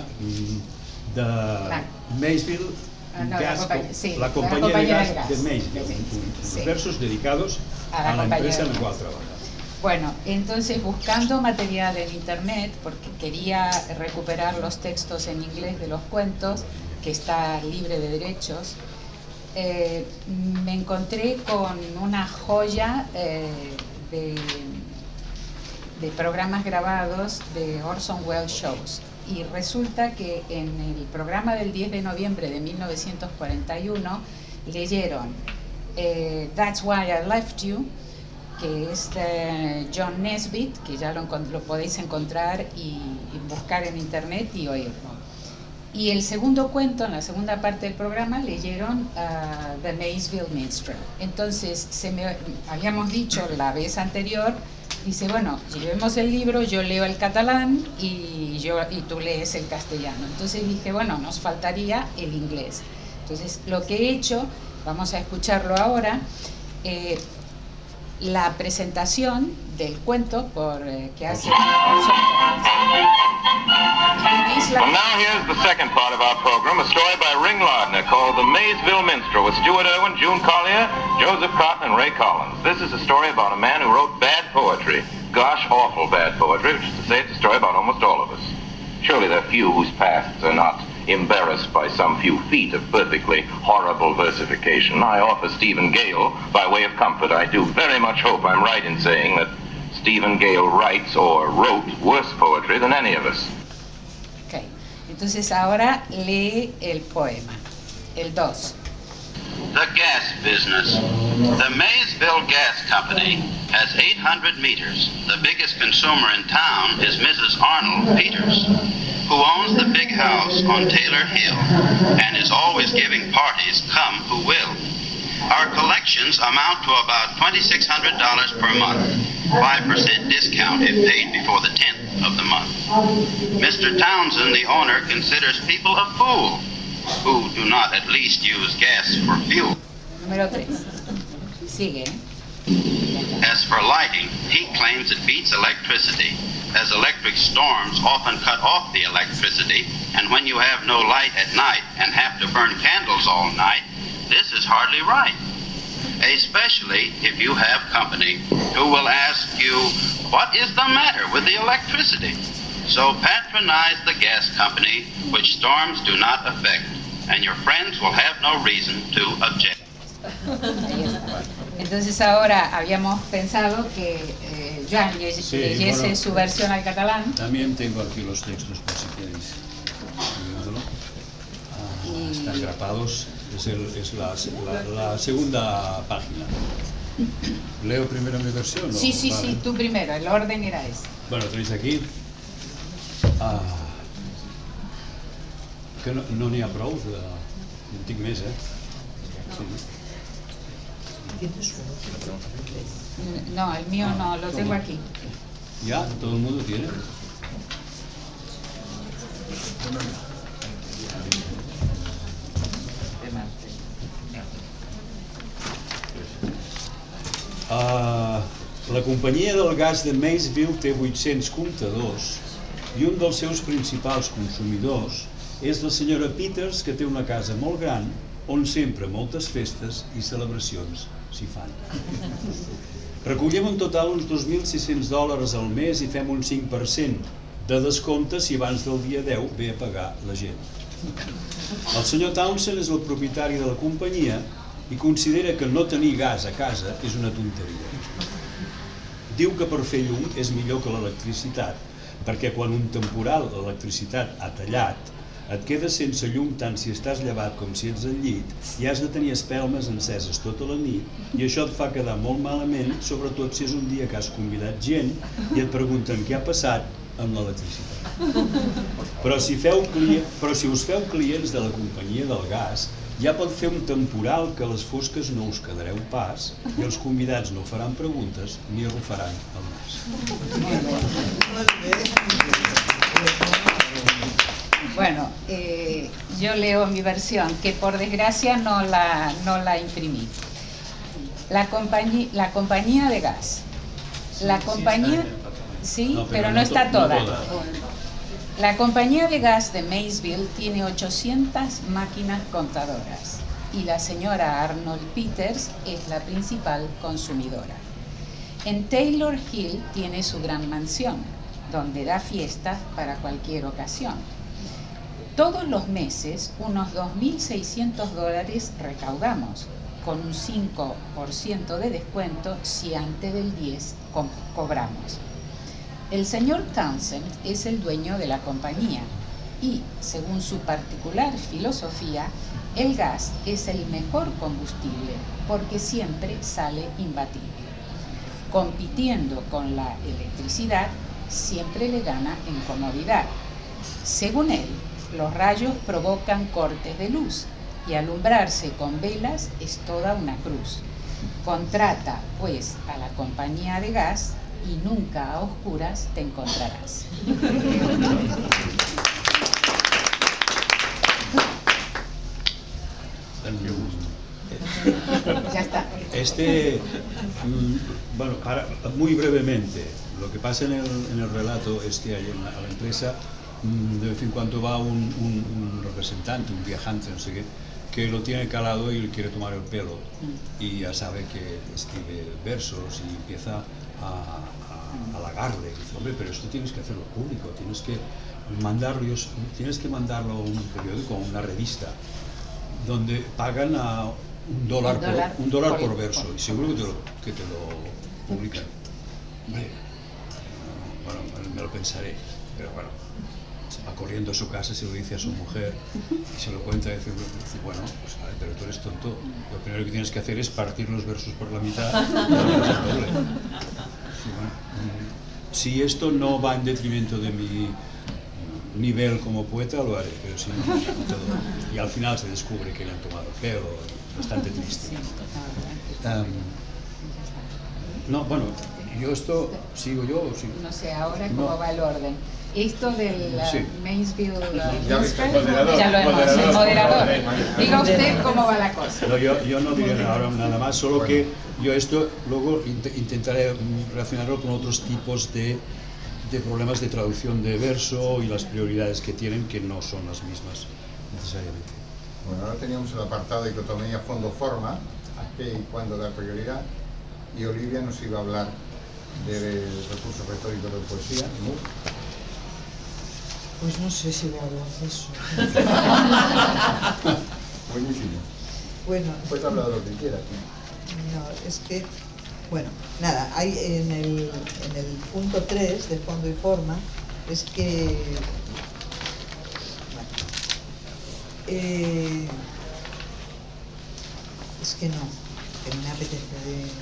The Maysville Gas, la compañía de gas de Maysville, unos versos dedicados a la empresa en la cual trabaja. Bueno, entonces buscando material en internet, porque quería recuperar los textos en inglés de los cuentos, que está libre de derechos, me encontré con una joya de programas grabados de Orson Welles Shows. Y resulta que en el programa del 10 de noviembre de 1941 leyeron That's Why I Left You, que es de John Nesbitt, que ya lo podéis encontrar y buscar en internet y oírlo. Y el segundo cuento, en la segunda parte del programa, leyeron The Maysville Minstrel. Entonces, habíamos dicho la vez anterior, dice, bueno, llevemos el libro, yo leo el catalán y tú lees el castellano. Entonces dije, bueno, nos faltaría el inglés. Entonces, lo que he hecho, vamos a escucharlo ahora, la presentación del cuento que hace. Well, now here's the second part of our program, a story by Ring Lardner called The Maysville Minstrel with Stuart Irwin, June Collier, Joseph Cotton, and Ray Collins. This is a story about a man who wrote bad poetry. Gosh, awful bad poetry, which is to say it's a story about almost all of us. Surely there are few whose pasts are not embarrassed by some few feet of perfectly horrible versification. I offer Stephen Gale, by way of comfort, I do very much hope I'm right in saying that Stephen Gale writes or wrote worse poetry than any of us. Ok, entonces ahora lee el poema, el 2. The gas business. The Maysville Gas Company has 800 meters. The biggest consumer in town is Mrs. Arnold Peters, who owns the big house on Taylor Hill and is always giving parties, come who will. Our collections amount to about $2,600 per month, 5% discount if paid before the 10th of the month. Mr. Townsend, the owner, considers people a fool who do not at least use gas for fuel. Número 3. Sigue. As for lighting, he claims it beats electricity, as electric storms often cut off the electricity, and when you have no light at night and have to burn candles all night, this is hardly right. Especially if you have company who will ask you, what is the matter with the electricity? So patronize the gas company, which storms do not affect, and your friends will have no reason to object. Entonces ahora habíamos pensado que Joan leyese su versión al catalán. También tengo aquí los textos por si queréis. Están grapados. Es la segunda página. ¿Leo primero mi versión? Sí, sí, vale. Sí, tú primero, el orden era ese. Bueno, tenéis aquí que no n'hi ha prou en tinc més, Sí. No, el mío no, lo tengo aquí. ¿Ya? ¿Todo el mundo tiene? La companyia del gas de Maysville té 800 comptadors i un dels seus principals consumidors és la senyora Peters, que té una casa molt gran on sempre moltes festes i celebracions s'hi fan. Recollim en total uns $2.600 al mes i fem un 5% de descompte si abans del dia 10 ve a pagar la gent. El senyor Townsend és el propietari de la companyia i considera que no tenir gas a casa és una tonteria. Diu que per fer llum és millor que l'electricitat, perquè quan un temporal l'electricitat ha tallat, et quedes sense llum tant si estàs llevat com si ets al llit i has de tenir espelmes enceses tota la nit i això et fa quedar molt malament, sobretot si és un dia que has convidat gent i et pregunten què ha passat amb l'electricitat. Però si us feu clients de la companyia del gas, ja pot fer un temporal que a les fosques no us quedareu pas i els convidats no faran preguntes ni arrufaran el nas. Bueno, yo leo mi versión, que por desgracia no la imprimí. La compañía de gas. La compañía, sí, pero no está toda. La compañía de gas de Maysville tiene 800 máquinas contadoras y la señora Arnold Peters es la principal consumidora. En Taylor Hill tiene su gran mansión, donde da fiestas para cualquier ocasión. Todos los meses unos $2.600 recaudamos, con un 5% de descuento si antes del 10 cobramos. El señor Townsend es el dueño de la compañía y, según su particular filosofía, el gas es el mejor combustible porque siempre sale imbatible. Compitiendo con la electricidad, siempre le gana en comodidad. Según él, los rayos provocan cortes de luz y alumbrarse con velas es toda una cruz. Contrata, pues, a la compañía de gas y nunca a oscuras te encontrarás. Ya está. Bueno, muy brevemente, lo que pasa en el relato es que hay a la empresa de vez en cuando va un representante, un viajante, no sé qué, que lo tiene calado y le quiere tomar el pelo y ya sabe que escribe versos y empieza a halagarle. Dice, hombre, pero esto tienes que hacerlo público, tienes que mandarlo a un periódico, a una revista, donde pagan a $1 por verso y seguro que te lo publican. Hombre, bueno, me lo pensaré, pero bueno, se va corriendo a su casa, se lo dice a su mujer y se lo cuenta y dice, bueno, pues vale, pero tú eres tonto, lo primero que tienes que hacer es partir los versos por la mitad y doble. Si esto no va en detrimento de mi nivel como poeta, lo haré, pero si no, todo. Y al final se descubre que le han tomado el pelo, bastante triste. No, bueno, yo esto, ¿sigo yo o sigo? No sé ahora cómo va el orden. Esto del Maysville moderador, ya lo hemos, el moderador. Diga usted cómo va la cosa. No, yo no diré ahora nada más, solo que yo esto luego intentaré relacionarlo con otros tipos de problemas de traducción de verso y las prioridades que tienen, que no son las mismas necesariamente. Bueno, ahora teníamos el apartado de dicotomía fondo-forma, a qué y cuándo dar prioridad, y Olivia nos iba a hablar del recurso retórico de poesía, ¿no? Pues no sé si voy a hablar de eso. Buenísimo. Bueno, puedes hablar de lo que quieras. No, es que, bueno, nada, hay en el punto 3 de fondo y forma, es que, bueno, es que no me apetece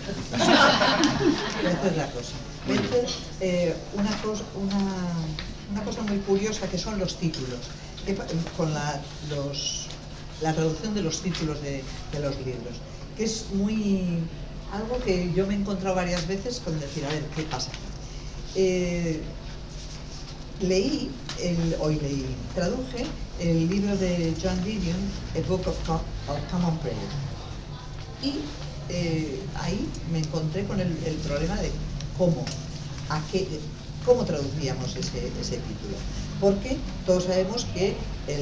de hacer la cosa. Voy a hacer una cosa muy curiosa, que son los títulos, con la traducción de los títulos de los libros, que es algo que yo me he encontrado varias veces con decir, a ver, ¿qué pasa? Traduje el libro de John Didion, A Book of Common Prayer, y ahí me encontré con el problema de cómo traducíamos ese título, porque todos sabemos que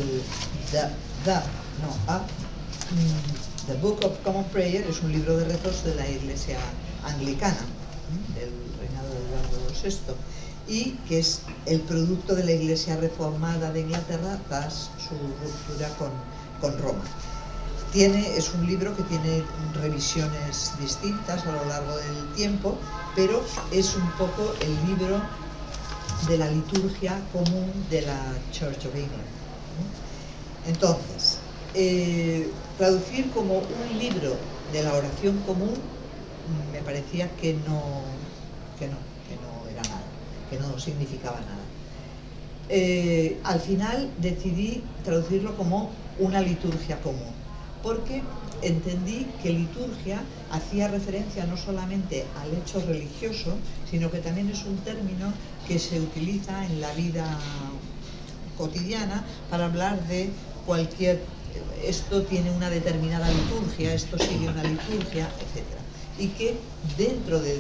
The Book of Common Prayer es un libro de rezos de la Iglesia anglicana, del reinado de Eduardo VI, y que es el producto de la Iglesia reformada de Inglaterra tras su ruptura con Roma. Es un libro que tiene revisiones distintas a lo largo del tiempo, pero es un poco el libro de la liturgia común de la Church of England. Entonces, traducir como un libro de la oración común me parecía que no era nada, que no significaba nada. Al final decidí traducirlo como una liturgia común, porque entendí que liturgia hacía referencia no solamente al hecho religioso, sino que también es un término que se utiliza en la vida cotidiana para hablar de esto tiene una determinada liturgia, esto sigue una liturgia, etc. Y que dentro del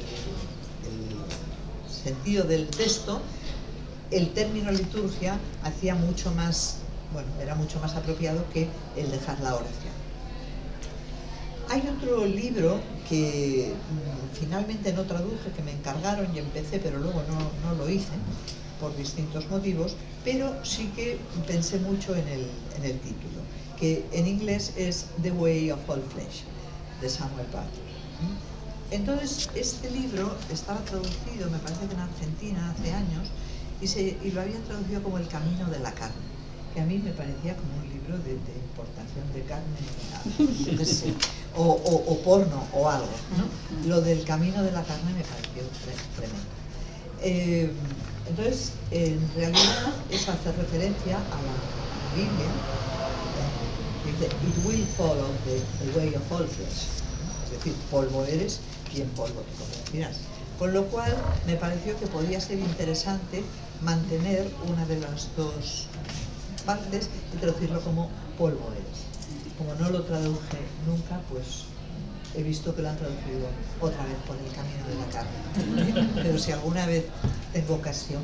sentido del texto, el término liturgia era mucho más apropiado que el dejar la oración. Hay otro libro que finalmente no traduje, que me encargaron y empecé, pero luego no lo hice por distintos motivos, pero sí que pensé mucho en el título, que en inglés es The Way of All Flesh, de Samuel Butler. Entonces, este libro estaba traducido, me parece que en Argentina hace años, y lo habían traducido como El Camino de la Carne, que a mí me parecía como un libro de importación de carne, o porno o algo, ¿no? Lo del Camino de la Carne me pareció tremendo. Entonces, en realidad es hacer referencia a la Biblia, dice, It will follow the way of all flesh, es decir, polvo eres y en polvo te convertirás. Con lo cual me pareció que podía ser interesante mantener una de las dos partes y traducirlo como polvo eres. Como no lo traduje nunca, pues he visto que lo han traducido otra vez por el camino de la carne. Pero si alguna vez tengo ocasión,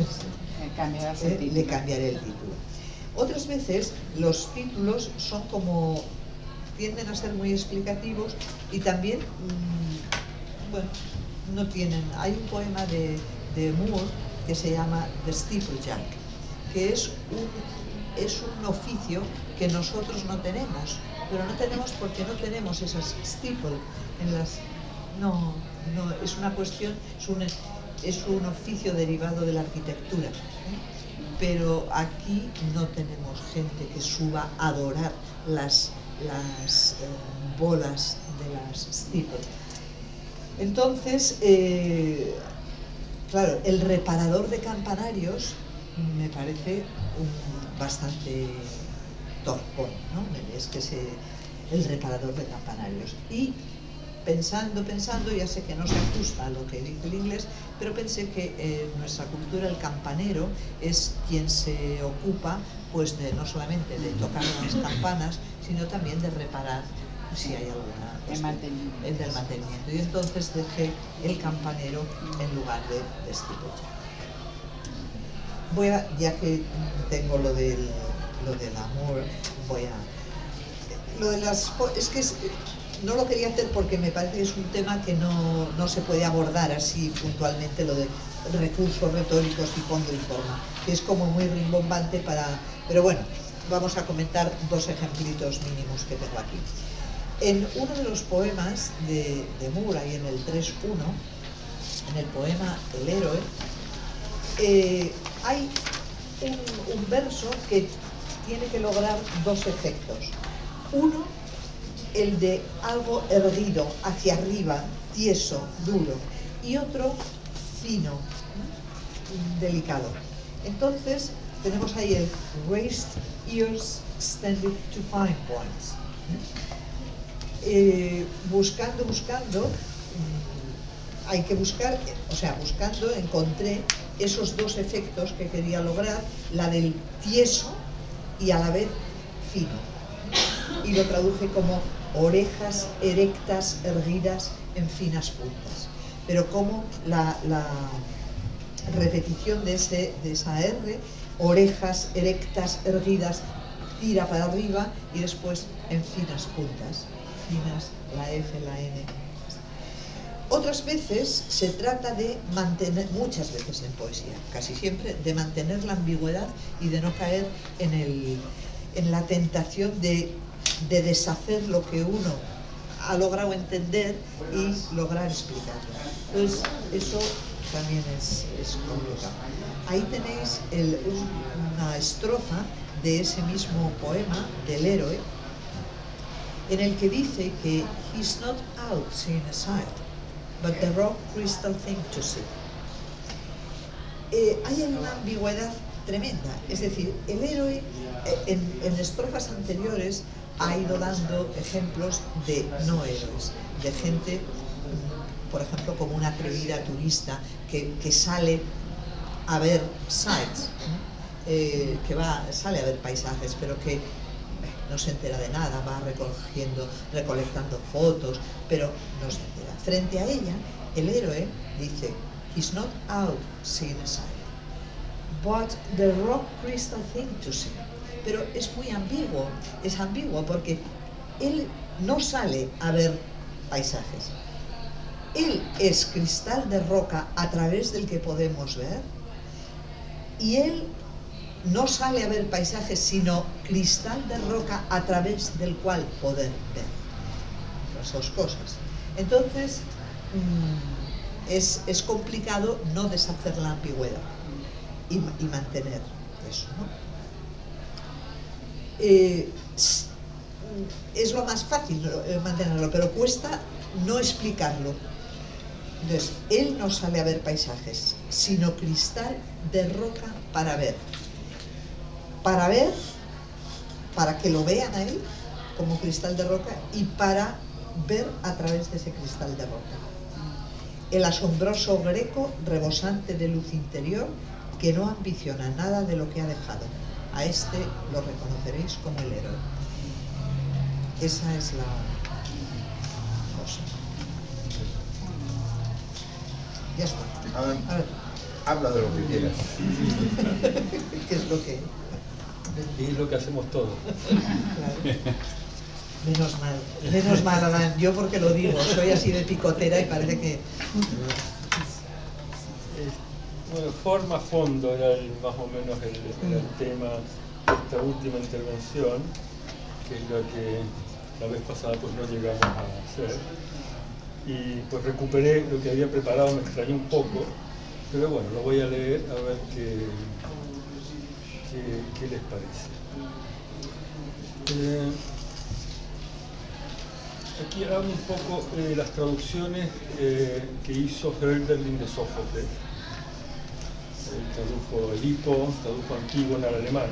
le cambiaré el título. Otras veces los títulos son como, tienden a ser muy explicativos y también, bueno, no tienen. Hay un poema de Moore que se llama The Steeplejack, que es un oficio que nosotros no tenemos, pero no tenemos porque no tenemos esas steeple en las... No, es una cuestión, es un oficio derivado de la arquitectura, pero aquí no tenemos gente que suba a adorar las bolas de las steeple. Entonces, claro, el reparador de campanarios me parece bastante torpón, ¿no? Es que el reparador de campanarios. Y pensando, ya sé que no se ajusta a lo que dice el inglés, pero pensé que en nuestra cultura el campanero es quien se ocupa, pues, no solamente de tocar las campanas, sino también de reparar si hay alguna el del mantenimiento. Y entonces dejé el campanero en lugar de steeplejack. Ya que tengo lo del amor, no lo quería hacer porque me parece que es un tema que no se puede abordar así puntualmente, lo de recursos retóricos y fondo y forma, que es como muy rimbombante pero bueno, vamos a comentar dos ejemplitos mínimos que tengo aquí. En uno de los poemas de Moore, ahí en el 3.1, en el poema El héroe, hay un verso que tiene que lograr dos efectos. Uno, el de algo erguido, hacia arriba, tieso, duro, y otro, fino, delicado. Entonces, tenemos ahí el raised ears extended to fine points. Buscando, hay que buscar, buscando encontré esos dos efectos que quería lograr, la del tieso y a la vez fino. Y lo traduje como orejas erectas, erguidas en finas puntas. Pero como la repetición de esa R, orejas erectas, erguidas, tira para arriba y después en finas puntas. Finas, la F, la N. Otras veces se trata de mantener, muchas veces en poesía, casi siempre, de mantener la ambigüedad y de no caer en la tentación de deshacer lo que uno ha logrado entender y lograr explicarlo. Entonces, eso también es complicado. Ahí tenéis una estrofa de ese mismo poema del héroe, en el que dice que he's not out seeing a sight, but the rock crystal thing to see. Hay una ambigüedad tremenda, es decir, el héroe en estrofas anteriores ha ido dando ejemplos de no héroes, de gente, por ejemplo, como una atrevida turista que sale a ver sights, sale a ver paisajes, pero que no se entera de nada, va recolectando fotos, pero no se entera. Frente a ella, el héroe dice, he's not out seeing a sight, but the rock crystal thing to see. Pero es muy ambiguo, es ambiguo porque él no sale a ver paisajes. Él es cristal de roca a través del que podemos ver, y él no sale a ver paisajes, sino cristal de roca a través del cual poder ver. Las dos cosas. Entonces, es complicado no deshacer la ambigüedad y mantener eso, ¿no? Es lo más fácil mantenerlo, pero cuesta no explicarlo. Entonces, él no sale a ver paisajes, sino cristal de roca para ver. Para que lo vean a él como cristal de roca y para ver a través de ese cristal de roca. El asombroso greco rebosante de luz interior que no ambiciona nada de lo que ha dejado. A este lo reconoceréis como el héroe. Esa es la cosa. Ya está. A ver. Habla de lo que quieras. ¿Qué es lo que? Y es lo que hacemos todos. Claro. Menos mal, Adán. Yo porque lo digo, soy así de picotera y parece que... Bueno, forma, fondo era más o menos el tema de esta última intervención, que es la que la vez pasada pues no llegamos a hacer. Y pues recuperé lo que había preparado, me extrañé un poco, pero bueno, lo voy a leer a ver qué les parece. Aquí hablo un poco de las traducciones que hizo Hölderlin de Sófocles. Tradujo Edipo, tradujo Antígona al alemán.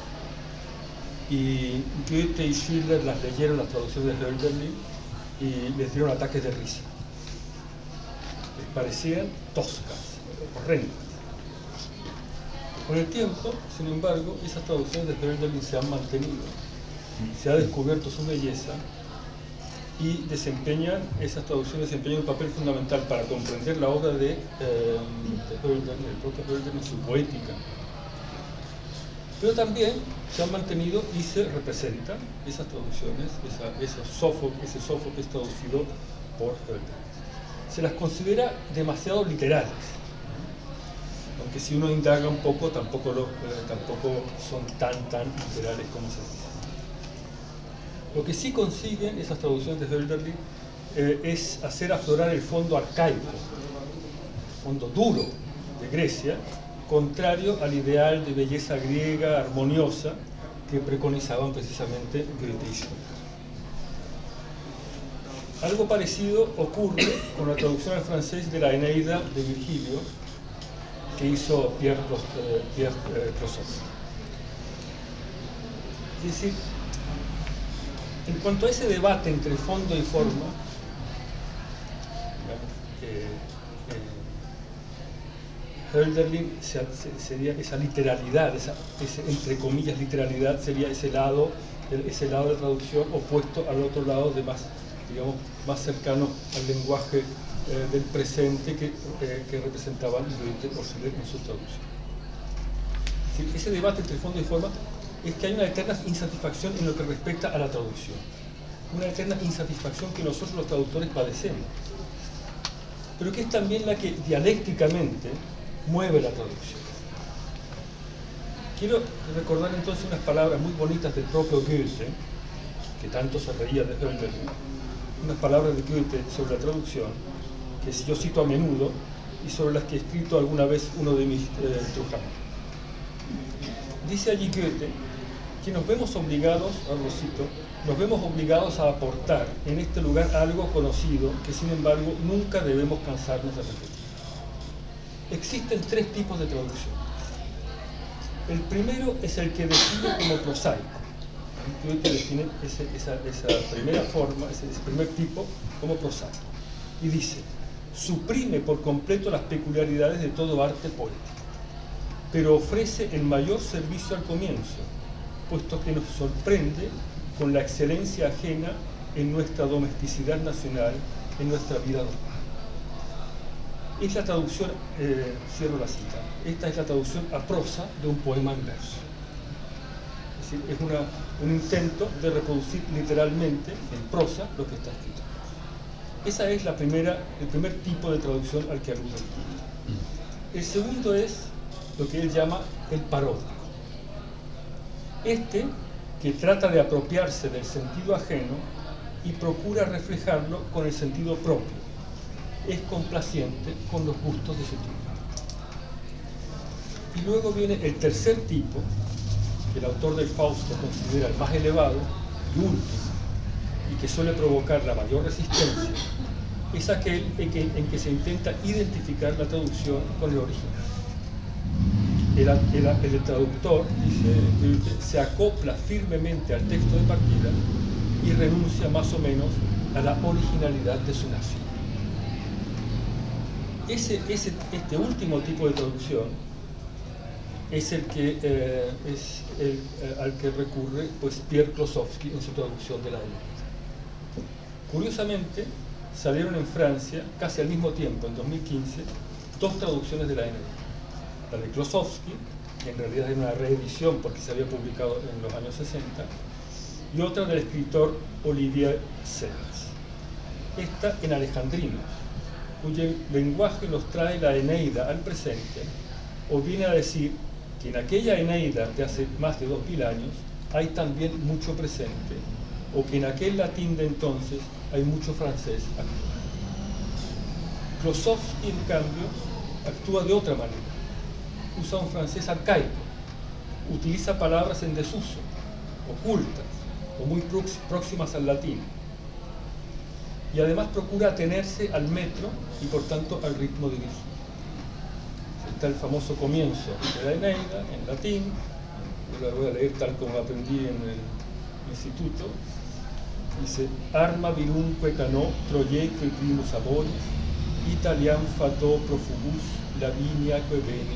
Y Goethe y Schiller las leyeron, las traducciones de Hölderlin, y les dieron ataques de risa. Les parecían toscas, horrendas. Con el tiempo, sin embargo, esas traducciones de Hölderlin se han mantenido. Se ha descubierto su belleza y esas traducciones desempeñan un papel fundamental para comprender la obra de Hölderlin, el propio Hölderlin, su poética. Pero también se han mantenido y se representan esas traducciones, ese Sófocles traducido por Hölderlin. Se las considera demasiado literales, aunque si uno indaga un poco tampoco son tan literales como se dice. Lo que sí consiguen esas traducciones de Hölderlin es hacer aflorar el fondo arcaico, el fondo duro de Grecia, contrario al ideal de belleza griega armoniosa que preconizaban precisamente Goethe y Schiller. Algo parecido ocurre con la traducción al francés de la Eneida de Virgilio que hizo Pierre Clossot. Es decir, en cuanto a ese debate entre fondo y forma, Hölderlin sería esa literalidad, esa entre comillas literalidad, sería ese lado de traducción opuesto al otro lado de más cercano al lenguaje del presente que representaban Goethe o Schiller en sus traducciones. Sí, ese debate entre fondo y forma es que hay una eterna insatisfacción en lo que respecta a la traducción, una eterna insatisfacción que nosotros los traductores padecemos, pero que es también la que dialécticamente mueve la traducción. Quiero recordar entonces unas palabras muy bonitas del propio Goethe, que tanto se reía de Hölderlin, unas palabras de Goethe sobre la traducción, que yo cito a menudo y sobre las que he escrito alguna vez uno de mis trujanos. Dice allí Goethe que nos vemos obligados a aportar en este lugar algo conocido que sin embargo nunca debemos cansarnos de repetir. Existen tres tipos de traducción. El primero es el que define como prosaico. Goethe define esa primera forma, ese primer tipo, como prosaico. Y dice, suprime por completo las peculiaridades de todo arte poético, pero ofrece el mayor servicio al comienzo, puesto que nos sorprende con la excelencia ajena en nuestra domesticidad nacional, en nuestra vida normal. Es la traducción, cierro la cita, esta es la traducción a prosa de un poema en verso. Es decir, es un intento de reproducir literalmente en prosa lo que está escrito. Esa es el primer tipo de traducción al que alude el título. El segundo es lo que él llama el paródico. Este que trata de apropiarse del sentido ajeno y procura reflejarlo con el sentido propio. Es complaciente con los gustos de su tiempo. Y luego viene el tercer tipo, que el autor del Fausto considera el más elevado y último, y que suele provocar la mayor resistencia, es aquel en que se intenta identificar la traducción con el original. El traductor, dice, se acopla firmemente al texto de partida y renuncia más o menos a la originalidad de su nación. Este último tipo de traducción es el que al que recurre pues Pierre Klossowski en su traducción de la Eneida. Curiosamente, salieron en Francia, casi al mismo tiempo, en 2015, dos traducciones de la Eneida. La de Klosowski, que en realidad era una reedición porque se había publicado en los años 60, y otra del escritor Olivier Serres. Esta en alejandrino, cuyo lenguaje nos trae la Eneida al presente, o viene a decir que en aquella Eneida de hace más de 2000 años hay también mucho presente, o que en aquel latín de entonces hay mucho francés actual. Klosowski, en cambio, actúa de otra manera. Usa un francés arcaico, utiliza palabras en desuso, ocultas o muy próximas al latín, y además procura atenerse al metro y por tanto al ritmo dirigido. Está el famoso comienzo de la Eneida en latín, yo la voy a leer tal como la aprendí en el instituto. Dice: Arma virumque cano, troieque primus aboris, italiam fato profubus, Lavinia que veni.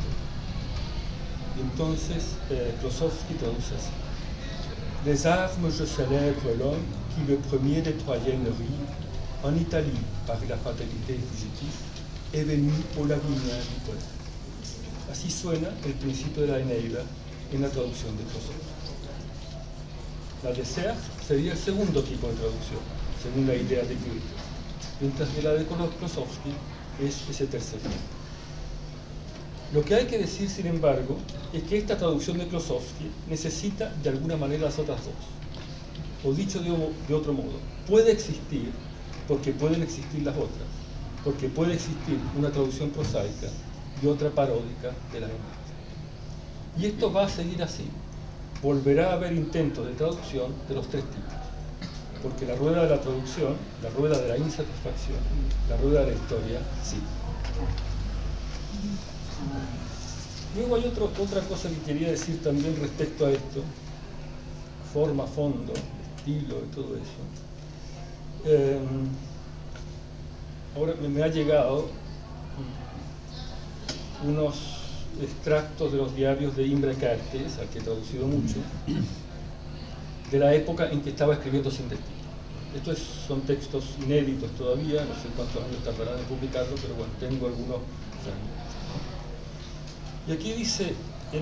Y entonces Klosowski traduce así: Les armes je célèbre l'homme qui le premier des Troyenneries en Italie par la fatalité fugitive est venu au Lavinia du poder. Así suena el principio de la Eneida en la traducción de Klosowski. La de Serres sería el segundo tipo de traducción, según la idea de Goethe, mientras que la de Klosowski es ese tercer tipo. Lo que hay que decir, sin embargo, es que esta traducción de Klosowski necesita de alguna manera las otras dos. O dicho de otro modo, puede existir porque pueden existir las otras, porque puede existir una traducción prosaica y otra paródica de la Eneida. Y esto va a seguir así. Volverá a haber intentos de traducción de los tres tipos, porque la rueda de la traducción, la rueda de la insatisfacción, la rueda de la historia, sí. Luego hay otra cosa que quería decir también respecto a esto, forma, fondo, estilo y todo eso. Ahora me ha llegado unos extractos de los diarios de Imre Kertész, al que he traducido mucho, de la época en que estaba escribiendo Sin Destino. Estos son textos inéditos todavía, no sé cuántos años tardarán en publicarlo, pero bueno, tengo algunos fragmentos. Y aquí dice,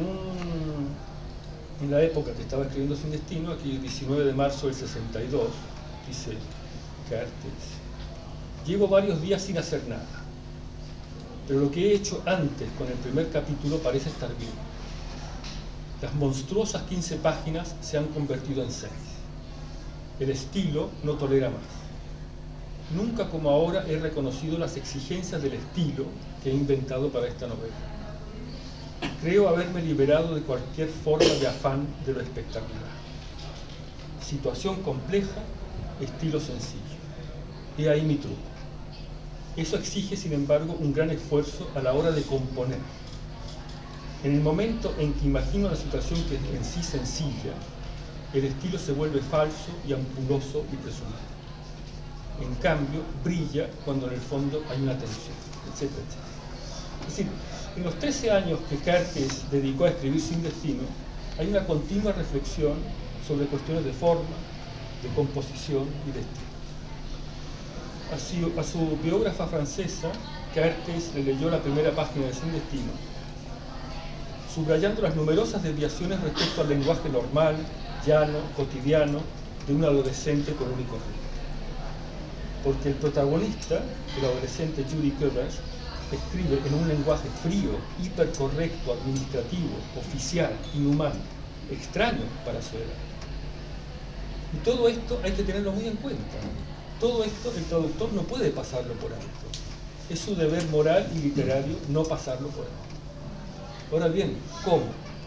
en la época que estaba escribiendo Sin Destino, aquí el 19 de marzo del 62, dice Kertész: llevo varios días sin hacer nada, pero lo que he hecho antes con el primer capítulo parece estar bien. Las monstruosas 15 páginas se han convertido en 6. El estilo no tolera más. Nunca como ahora he reconocido las exigencias del estilo que he inventado para esta novela. Creo haberme liberado de cualquier forma de afán de lo espectacular. Situación compleja, estilo sencillo. He ahí mi truco. Eso exige, sin embargo, un gran esfuerzo a la hora de componer. En el momento en que imagino la situación que es en sí sencilla, el estilo se vuelve falso y ampuloso y presumido. En cambio, brilla cuando en el fondo hay una tensión, etc., etc. Es decir, en los 13 años que Kertész dedicó a escribir Sin Destino, hay una continua reflexión sobre cuestiones de forma, de composición y de estilo. A su biógrafa francesa, Kertész le leyó la primera página de Sin Destino, subrayando las numerosas desviaciones respecto al lenguaje normal, llano, cotidiano, de un adolescente común y corriente. Porque el protagonista, el adolescente Judy Kovacs, escribe en un lenguaje frío, hipercorrecto, administrativo, oficial, inhumano, extraño para su edad. Y todo esto hay que tenerlo muy en cuenta. Todo esto el traductor no puede pasarlo por alto. Es su deber moral y literario no pasarlo por alto. Ahora bien, ¿cómo?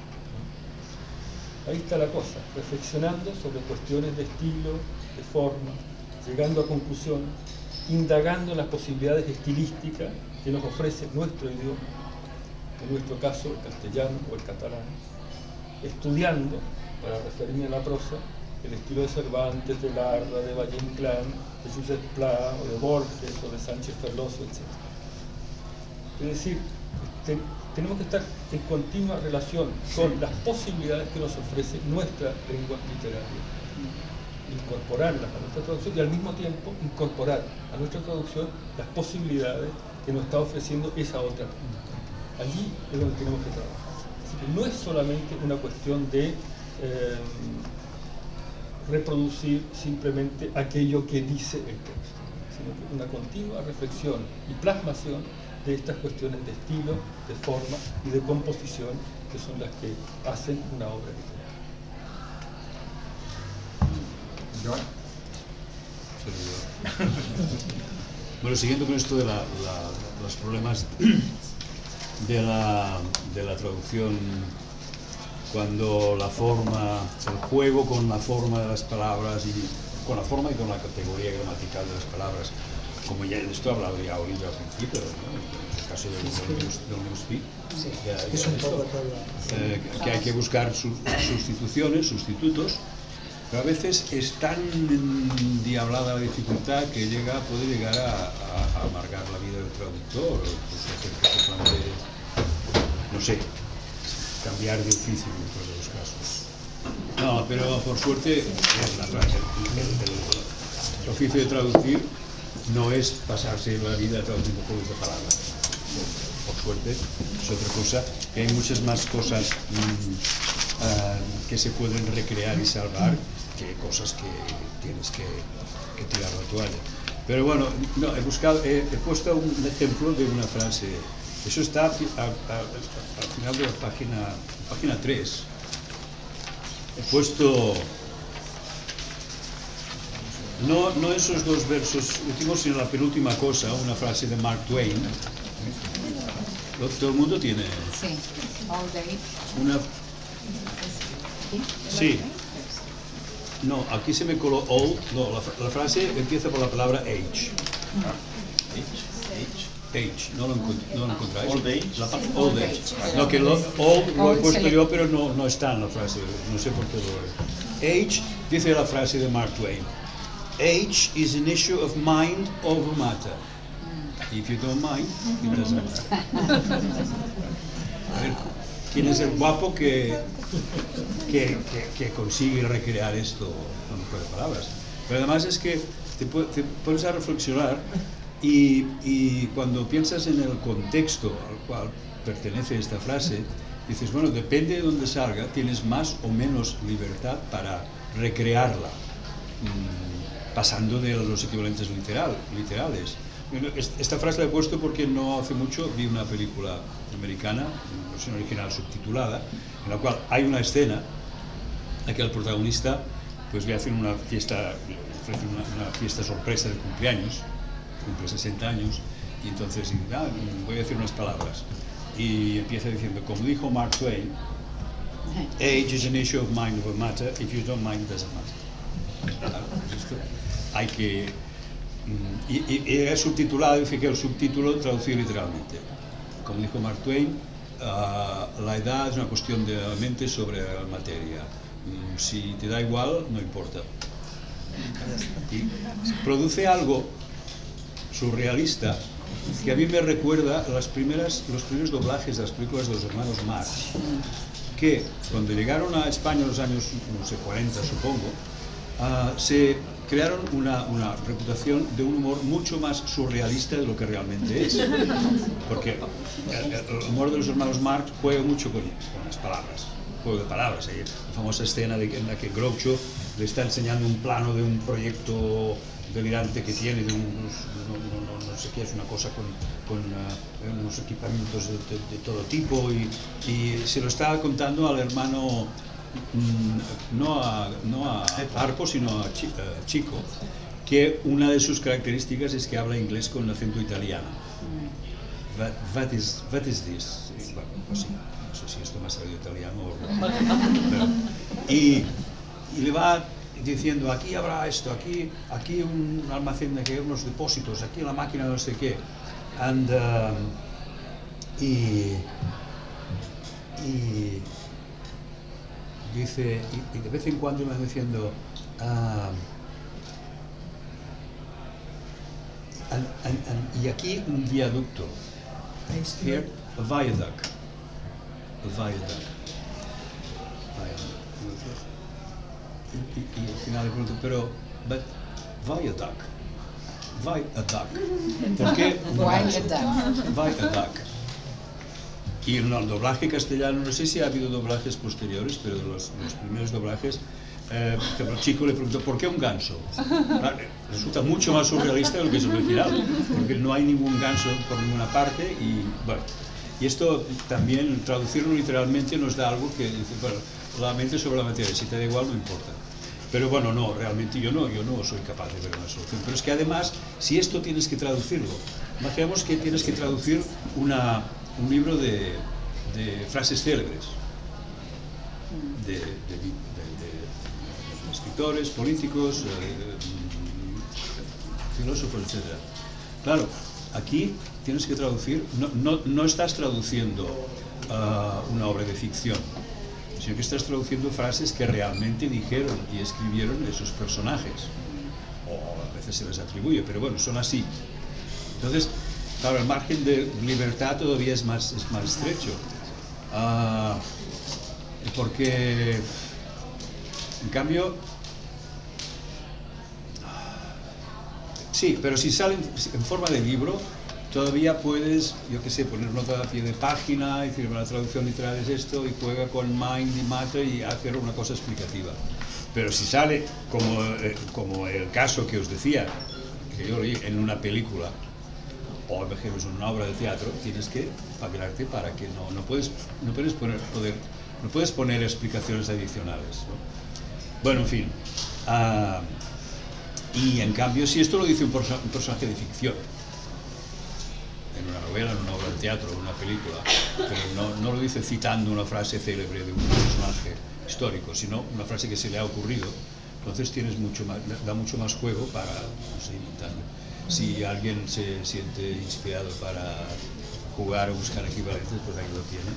Ahí está la cosa, reflexionando sobre cuestiones de estilo, de forma, llegando a conclusiones, indagando en las posibilidades estilísticas que nos ofrece nuestro idioma, en nuestro caso el castellano o el catalán, estudiando, para referirme a la prosa, el estilo de Cervantes, de Larda, de Valle-Inclán, de Josep Pla, o de Borges, o de Sánchez Ferloso, etc. Es decir, tenemos que estar en continua relación con las posibilidades que nos ofrece nuestra lengua literaria. incorporarlas a nuestra traducción y al mismo tiempo incorporar a nuestra traducción las posibilidades que nos está ofreciendo esa otra punta. Allí es donde tenemos que trabajar. Así que no es solamente una cuestión de reproducir simplemente aquello que dice el texto, sino que una continua reflexión y plasmación de estas cuestiones de estilo, de forma y de composición, que son las que hacen una obra literaria. Bueno, siguiendo con esto de los problemas de la traducción, cuando la forma, el juego con la forma de las palabras y con la forma y con la categoría gramatical de las palabras, como ya esto ha hablado ya Olivia al principio, ¿no? En el caso del newspeak, sí, es un poco que hay que buscar sustituciones, sustitutos, pero a veces es tan endiablada la dificultad que puede llegar a amargar la vida del traductor, o hacer que se plantee, no sé, cambiar de oficio en muchos de los casos. No, pero por suerte el oficio de traducir no es pasarse la vida traduciendo juegos de palabras. Por suerte es otra cosa, que hay muchas más cosas que se pueden recrear y salvar que cosas que tienes que tirar la toalla. Pero bueno, no, he puesto un ejemplo de una frase. Eso está al final de la página 3. He puesto no esos dos versos últimos, sino la penúltima cosa, una frase de Mark Twain. Todo el mundo tiene sí. All day. Una. Sí. No, aquí se me coló all. No, la frase empieza por la palabra age. Age, no lo encontráis. All day. All day. No, que all lo he puesto yo, pero no está en la frase. No sé por qué lo he. Age, dice la frase de Mark Twain. Age is an issue of mind over matter. If you don't mind, it doesn't matter. A ver, ¿quién es el guapo que consigue recrear esto con un juego de palabras? Pero además es que te pones a reflexionar y cuando piensas en el contexto al cual pertenece esta frase, dices, bueno, depende de dónde salga, tienes más o menos libertad para recrearla, pasando de los equivalentes literales. Esta frase la he puesto porque no hace mucho vi una película americana, en versión original subtitulada, en la cual hay una escena en que el protagonista pues le hacen una fiesta sorpresa de cumpleaños, cumple 60 años, y entonces dice, voy a decir unas palabras. Y empieza diciendo, como dijo Mark Twain, age is an issue of mind over matter, if you don't mind, it doesn't matter. Claro, esto hay que... Y es subtitulado, dice que el subtítulo traducido literalmente. Como dijo Mark Twain, la edad es una cuestión de la mente sobre la materia. Si te da igual, no importa. Y produce algo surrealista que a mí me recuerda los primeros doblajes de las películas de los hermanos Marx, que cuando llegaron a España en los años, no sé, 40 supongo, se crearon una reputación de un humor mucho más surrealista de lo que realmente es, porque el humor de los hermanos Marx juega mucho con las palabras, juego de palabras. Hay la famosa escena en la que Groucho le está enseñando un plano de un proyecto delirante que tiene, de no sé qué, es una cosa con unos equipamientos de todo tipo, y se lo está contando al hermano, no a Harpo, sino a Chico, que una de sus características es que habla inglés con acento italiano. What is this? Bueno, así, no sé si esto me ha salido italiano o y le va diciendo, aquí habrá esto, aquí un almacén de aquí, unos depósitos, aquí la máquina no sé qué, y dice, y de vez en cuando me va diciendo, y aquí un viaducto, here a viaduct, y al final le pregunto, pero, but why a duck? Why a duck? ¿Por qué un ganso? Why a duck? Y en el doblaje castellano, no sé si ha habido doblajes posteriores, pero los primeros doblajes, el chico le preguntó, ¿por qué un ganso? Resulta mucho más surrealista de lo que es original, porque no hay ningún ganso por ninguna parte y bueno. Y esto también, traducirlo literalmente nos da algo que dice, bueno, la mente sobre la materia, si te da igual no importa. Pero bueno, no, realmente yo no soy capaz de ver una solución. Pero es que además, si esto tienes que traducirlo, imaginemos que tienes que traducir un libro de frases célebres, de escritores, políticos, filósofos, etc. Claro, aquí tienes que traducir, no estás traduciendo una obra de ficción, sino que estás traduciendo frases que realmente dijeron y escribieron esos personajes, o a veces se les atribuye, pero bueno, son así. Entonces, claro, el margen de libertad todavía es más estrecho, porque, en cambio, sí, pero si sale en forma de libro, todavía puedes, yo qué sé, poner nota a pie de página, decir, la traducción literal es esto, y juega con mind y matter y hacer una cosa explicativa. Pero si sale, como el caso que os decía, que yo leí en una película, o por ejemplo en una obra de teatro, tienes que espabilarte para que no puedes poner explicaciones adicionales, ¿no? Bueno, en fin. Y en cambio, si esto lo dice un personaje de ficción, en una novela, en una obra de teatro, en una película, pero no lo dice citando una frase célebre de un personaje histórico, sino una frase que se le ha ocurrido, entonces da mucho más juego para, no sé, inventarlo. Si alguien se siente inspirado para jugar o buscar equivalentes, pues ahí lo tiene.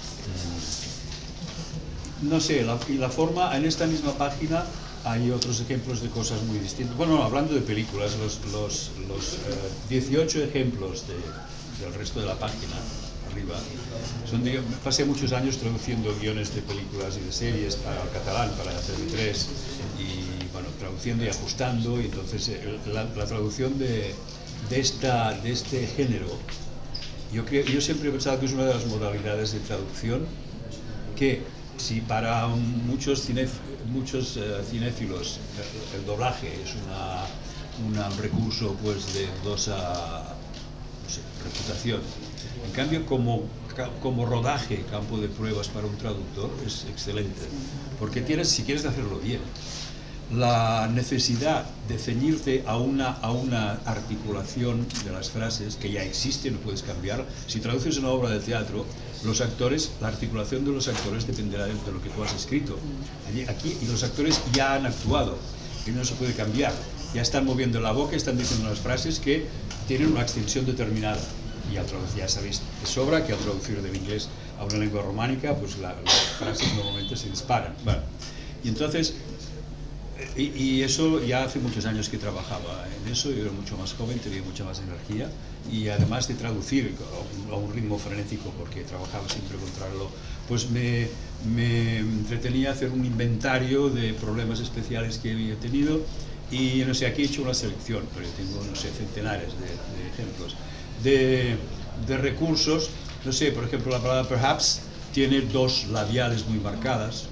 No sé, la forma, en esta misma página hay otros ejemplos de cosas muy distintas. Bueno, hablando de películas, los 18 ejemplos del resto de la página, arriba, pasé muchos años traduciendo guiones de películas y de series para el catalán, para TV3, y bueno, traduciendo y ajustando, y entonces la traducción de este género, yo siempre he pensado que es una de las modalidades de traducción que, si para muchos cinéfilos el doblaje es un recurso pues de dudosa, no sé, reputación, en cambio como rodaje, campo de pruebas para un traductor, es excelente, porque si quieres hacerlo bien, la necesidad de ceñirte a una articulación de las frases que ya existe, no puedes cambiar. Si traduces una obra de teatro, la articulación de los actores dependerá de lo que tú has escrito. Aquí los actores ya han actuado y no se puede cambiar. Ya están moviendo la boca, están diciendo unas frases que tienen una extensión determinada. Y ya sabéis de sobra que al traducir del inglés a una lengua románica, pues las frases normalmente se disparan. Bueno, y entonces, y eso ya hace muchos años que trabajaba en eso, yo era mucho más joven, tenía mucha más energía, y además de traducir a un ritmo frenético, porque trabajaba siempre contrarlo, pues me entretenía hacer un inventario de problemas especiales que había tenido, y no sé, aquí he hecho una selección, pero yo tengo, no sé, centenares de ejemplos de recursos. No sé, por ejemplo, la palabra perhaps tiene dos labiales muy marcadas,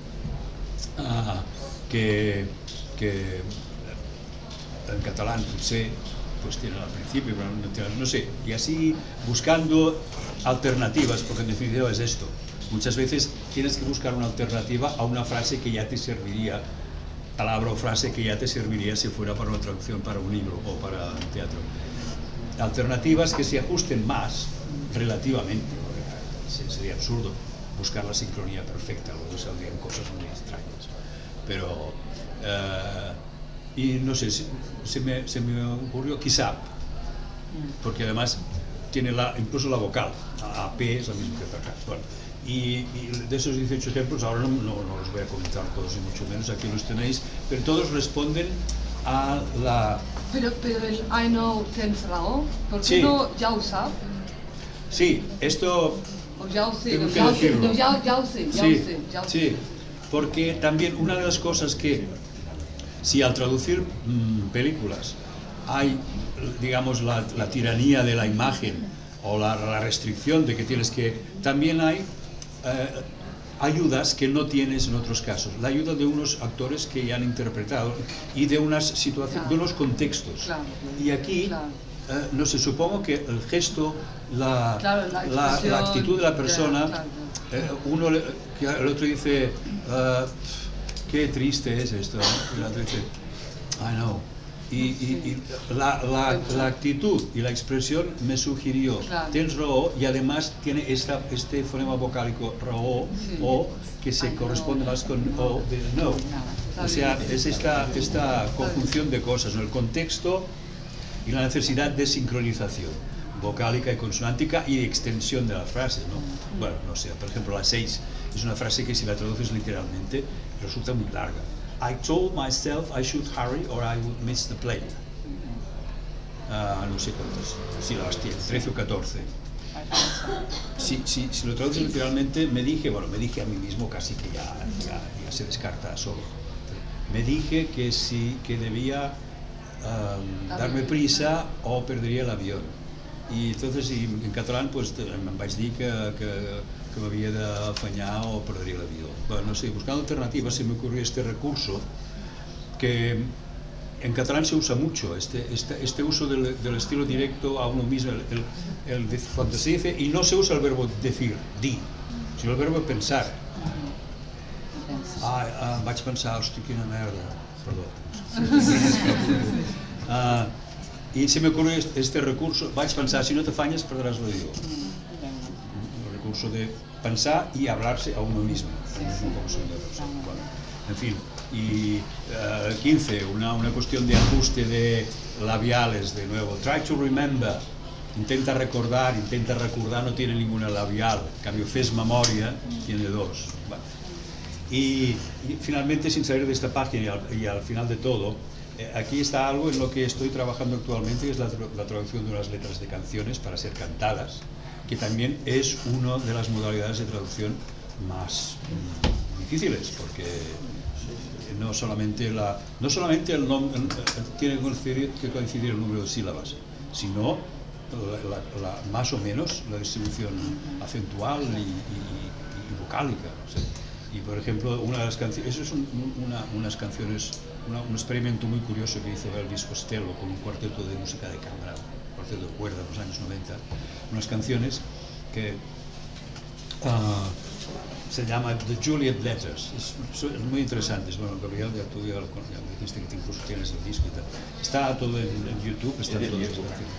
que en catalán potser pues tienen al principio, pero no sé, y así buscando alternativas, porque en definitiva es esto. Muchas veces tienes que buscar una alternativa a una frase que ya te serviría, palabra o frase que ya te serviría si fuera para una traducción para un libro o para un teatro. Alternativas que se ajusten más relativamente, sería absurdo buscar la sincronía perfecta, luego saldrían cosas muy extrañas, pero y no sé, se me ocurrió quizá, porque además tiene incluso la vocal, AP es la misma que acá. Bueno, y de esos 18 ejemplos ahora no los voy a comentar todos, y mucho menos aquí los tenéis, pero todos responden a la... Pero el I know tens raó, ¿por qué sí. no ya ho sap? Sí, esto... O ya ho sé, tengo no, que decirlo. ya ho sé. Sí, porque también una de las cosas que Si al traducir películas hay, digamos, la tiranía de la imagen o la restricción de que tienes que... También hay ayudas que no tienes en otros casos. La ayuda de unos actores que ya han interpretado y de unas situaciones, de unos contextos. Y aquí, no sé, supongo que el gesto, la actitud de la persona, el otro dice, qué triste es esto, y el otro dice, I know. Y la actitud y la expresión me sugirió, tienes raó, y además tiene este fonema vocálico raó, o, que se corresponde más con o de no. O sea, es esta conjunción de cosas, ¿no? El contexto y la necesidad de sincronización vocálica y consonántica y extensión de las frases, ¿no? Bueno, no sé, por ejemplo, la 6 es una frase que si la traduces literalmente resulta muy larga. I told myself I should hurry or I would miss the plane. No sé cuántas sílabas tiene, 13 o 14. Si lo traduces literalmente, me dije a mí mismo, casi que ya se descarta solo. Me dije que debía darme prisa o perdería el avión. I entonces en catalán pues em vaig dir que m'havia d'afanyar o perdria l'avió. Bueno, no sé, buscando alternativas se me ocurrió este recurso que en catalán se usa mucho, este uso del estilo directo a uno mismo, cuando se dice, y no se usa el verbo decir, dir, sino el verbo pensar. Vaig pensar, hosti, quina merda, perdó. Y se me ocurrió este recurso, vaig pensar, si no te fanyes perderás l'avió. El recurso de pensar y hablarse a uno mismo, como son de persona. Bueno, en fin, y 15, una cuestión de ajuste de labiales, de nuevo. Try to remember, intenta recordar, no tiene ninguna labial. En cambio, fes memoria, tiene dos. Bueno. Y finalmente, sin salir de esta página y al final de todo, aquí está algo en lo que estoy trabajando actualmente, que es la traducción de unas letras de canciones para ser cantadas, que también es una de las modalidades de traducción más difíciles, porque no solamente el nombre tiene que coincidir el número de sílabas, sino más o menos la distribución acentual y vocálica. O sea, y por ejemplo, una de las canciones, eso es unas canciones, un experimento muy curioso que hizo Elvis Costello con un cuarteto de música de cámara, un cuarteto de cuerda en los años 90, unas canciones que se llama The Juliet Letters, es muy interesante. Bueno, Gabriel, ya tú ya dijiste que incluso tienes el disco y tal. Está todo en YouTube, está todo en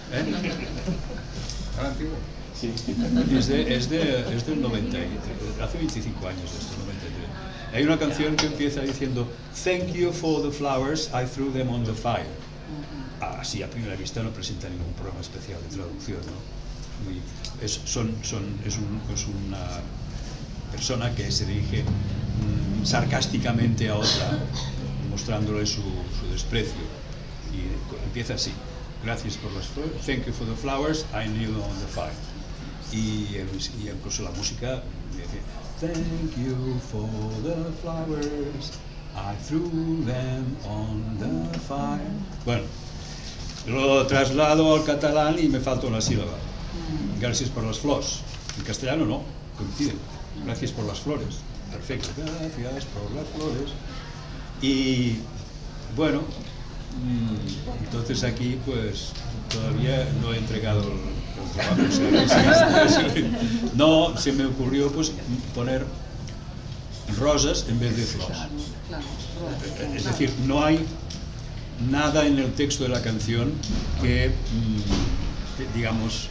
Sí. Es del 93, hace 25 años esto, 93. Hay una canción que empieza diciendo Thank you for the flowers, I threw them on the fire. Así a primera vista no presenta ningún programa especial de traducción, ¿no? Es una persona que se dirige sarcásticamente a otra, mostrándole su desprecio. Y empieza así: gracias por las flores, thank you for the flowers, I knew them on the fire. Y incluso la música dice thank you for the flowers, I threw them on the fire. Bueno, lo traslado al catalán y me falta una sílaba. Gracias por las flores. En castellano no, coinciden. Gracias por las flores. Perfecto. Gracias por las flores. Y bueno, entonces aquí pues todavía no he entregado el trabajo. O sea, no, se me ocurrió pues poner rosas en vez de flores. Es decir, no hay nada en el texto de la canción que digamos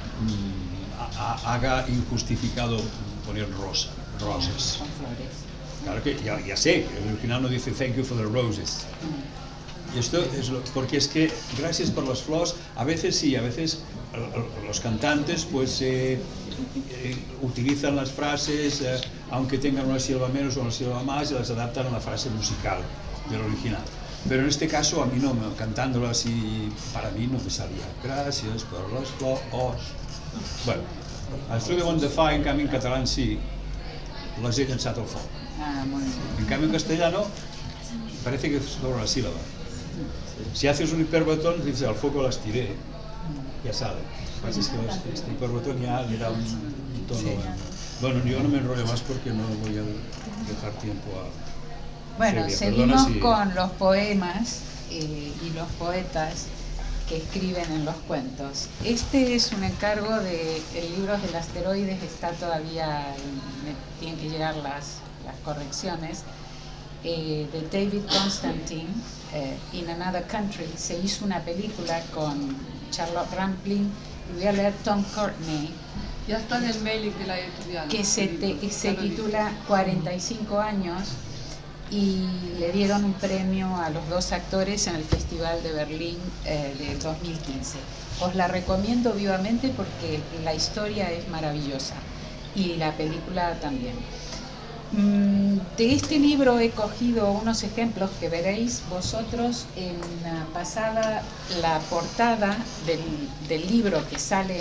haga injustificado poner rosas. Claro que ya sé, el original no dice thank you for the roses. Y esto es porque es que gracias por las flores, a veces sí, a veces los cantantes pues utilizan las frases aunque tengan una sílaba menos o una sílaba más y las adaptan a la frase musical del original. Pero en este caso a mí no, cantándolo así, para mí no me salía. Gracias por las flors. Bueno, I threw them on the fire, en cambio en catalán sí, les he llançat al foc. En cambio en castellano parece que es sobre la sílaba. Si haces un hiperbotón, dices al foco las tiré, ya sale. Lo que pasa es que este hiperbotón ya le da un tono. Sí. Bueno, yo no me enrollo más porque no voy a dejar tiempo a... Bueno, Celia, seguimos perdona si- con los poemas y los poetas que escriben en los cuentos. Este es un encargo de el libro del asteroides, está todavía, tienen que llegar las correcciones, de David Constantine, In Another Country. Se hizo una película con Charlotte Rampling, y voy a leer Tom Courtenay, Ya está en el mailing de la editorial. que se titula 45 años, y le dieron un premio a los dos actores en el Festival de Berlín de 2015. Os la recomiendo vivamente porque la historia es maravillosa y la película también. De este libro he cogido unos ejemplos que veréis vosotros en pasada la portada del libro que sale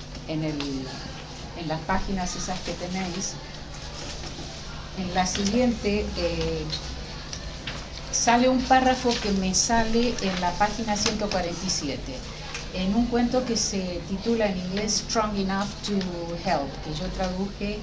en las páginas esas que tenéis. En la siguiente sale un párrafo que me sale en la página 147, en un cuento que se titula en inglés Strong Enough to Help, que yo traduje,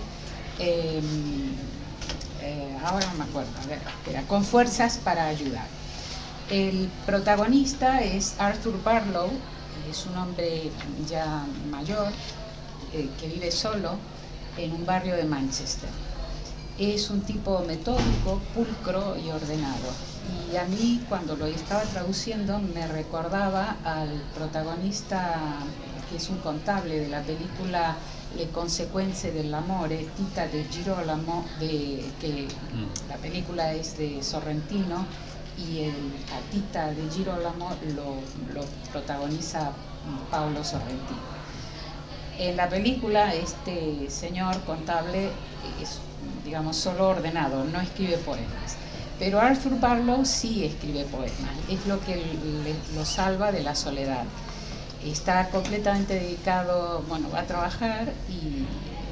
ahora no me acuerdo, a ver, espera, Con fuerzas para ayudar. El protagonista es Arthur Barlow, es un hombre ya mayor que vive solo en un barrio de Manchester. Es un tipo metódico, pulcro y ordenado. Y a mí, cuando lo estaba traduciendo, me recordaba al protagonista, que es un contable de la película Le conseguenze dell'amore, Tita de Girolamo, que la película es de Sorrentino, y a Tita de Girolamo lo protagoniza Paolo Sorrentino. En la película, este señor contable es, digamos, solo ordenado, no escribe poemas. Pero Arthur Barlow sí escribe poemas, es lo que lo salva de la soledad. Está completamente dedicado, bueno, va a trabajar y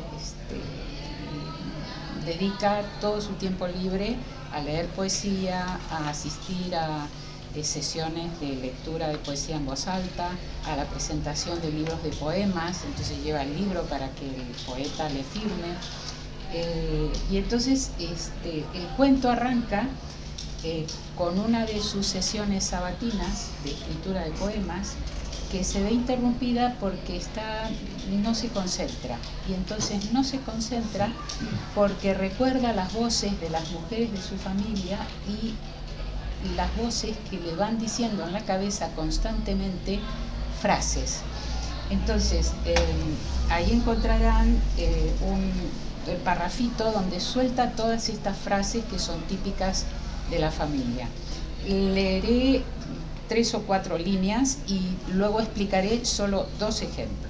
dedica todo su tiempo libre a leer poesía, a asistir a sesiones de lectura de poesía en voz alta, a la presentación de libros de poemas, entonces lleva el libro para que el poeta le firme. Y entonces el cuento arranca con una de sus sesiones sabatinas de escritura de poemas, que se ve interrumpida porque no se concentra. Y entonces no se concentra porque recuerda las voces de las mujeres de su familia y las voces que le van diciendo en la cabeza constantemente frases. Entonces, ahí encontrarán el parrafito donde suelta todas estas frases que son típicas de la familia. Leeré 3 o 4 líneas y luego explicaré solo 2 ejemplos.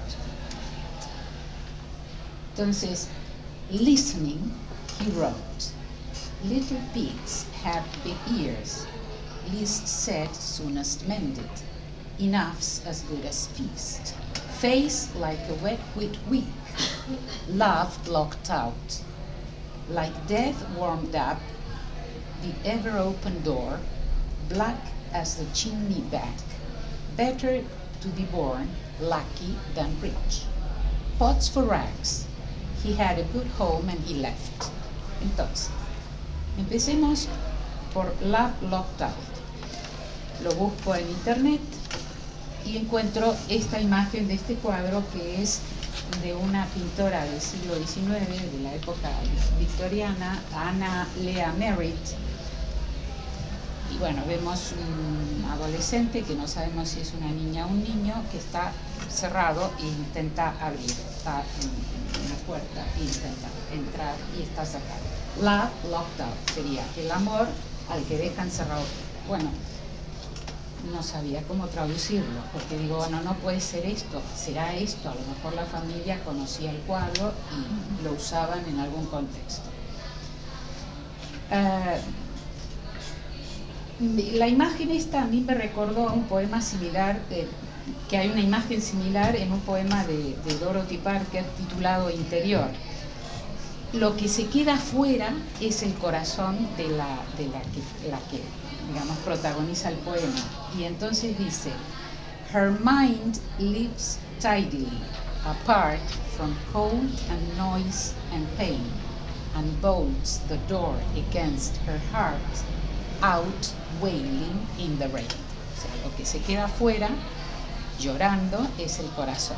Entonces, listening, he wrote, little pigs have big ears, least said soonest mended, enough's as good as feast, face like a wet wheat week, love blocked out, like death warmed up, the ever open door, black as the chimney back, better to be born lucky than rich. Pots for rags, he had a good home and he left. Entonces, empecemos por Love Locked Out. Lo busco en internet y encuentro esta imagen de este cuadro, que es de una pintora del siglo XIX, de la época victoriana, Anna Lea Merritt. Y bueno, vemos un adolescente que no sabemos si es una niña o un niño, que está cerrado e intenta abrir, está en una puerta e intenta entrar y está cerrado. Love locked out sería el amor al que dejan cerrado. Bueno, no sabía cómo traducirlo, porque digo, bueno, no puede ser esto, será esto, a lo mejor la familia conocía el cuadro y lo usaban en algún contexto. La imagen esta a mí me recordó a un poema similar, que hay una imagen similar en un poema de Dorothy Parker titulado Interior. lo que se queda afuera es el corazón de la que digamos protagoniza el poema. Y entonces dice: Her mind lives tidily, apart from cold and noise and pain, and bolts the door against her heart, out wailing in the rain. O sea, lo que se queda afuera llorando es el corazón.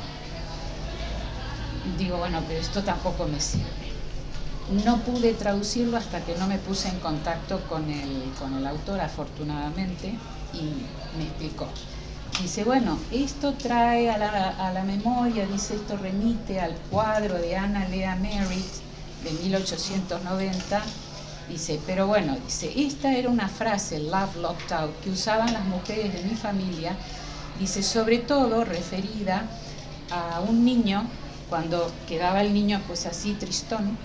Digo, bueno, pero esto tampoco me sirve. No pude traducirlo hasta que no me puse en contacto con el autor, afortunadamente, y me explicó. Dice, bueno, esto trae a la memoria, dice, esto remite al cuadro de Anna Lea Merritt de 1890, dice, pero bueno, dice, esta era una frase, love locked out, que usaban las mujeres de mi familia, dice, sobre todo referida a un niño, cuando quedaba el niño pues así tristón,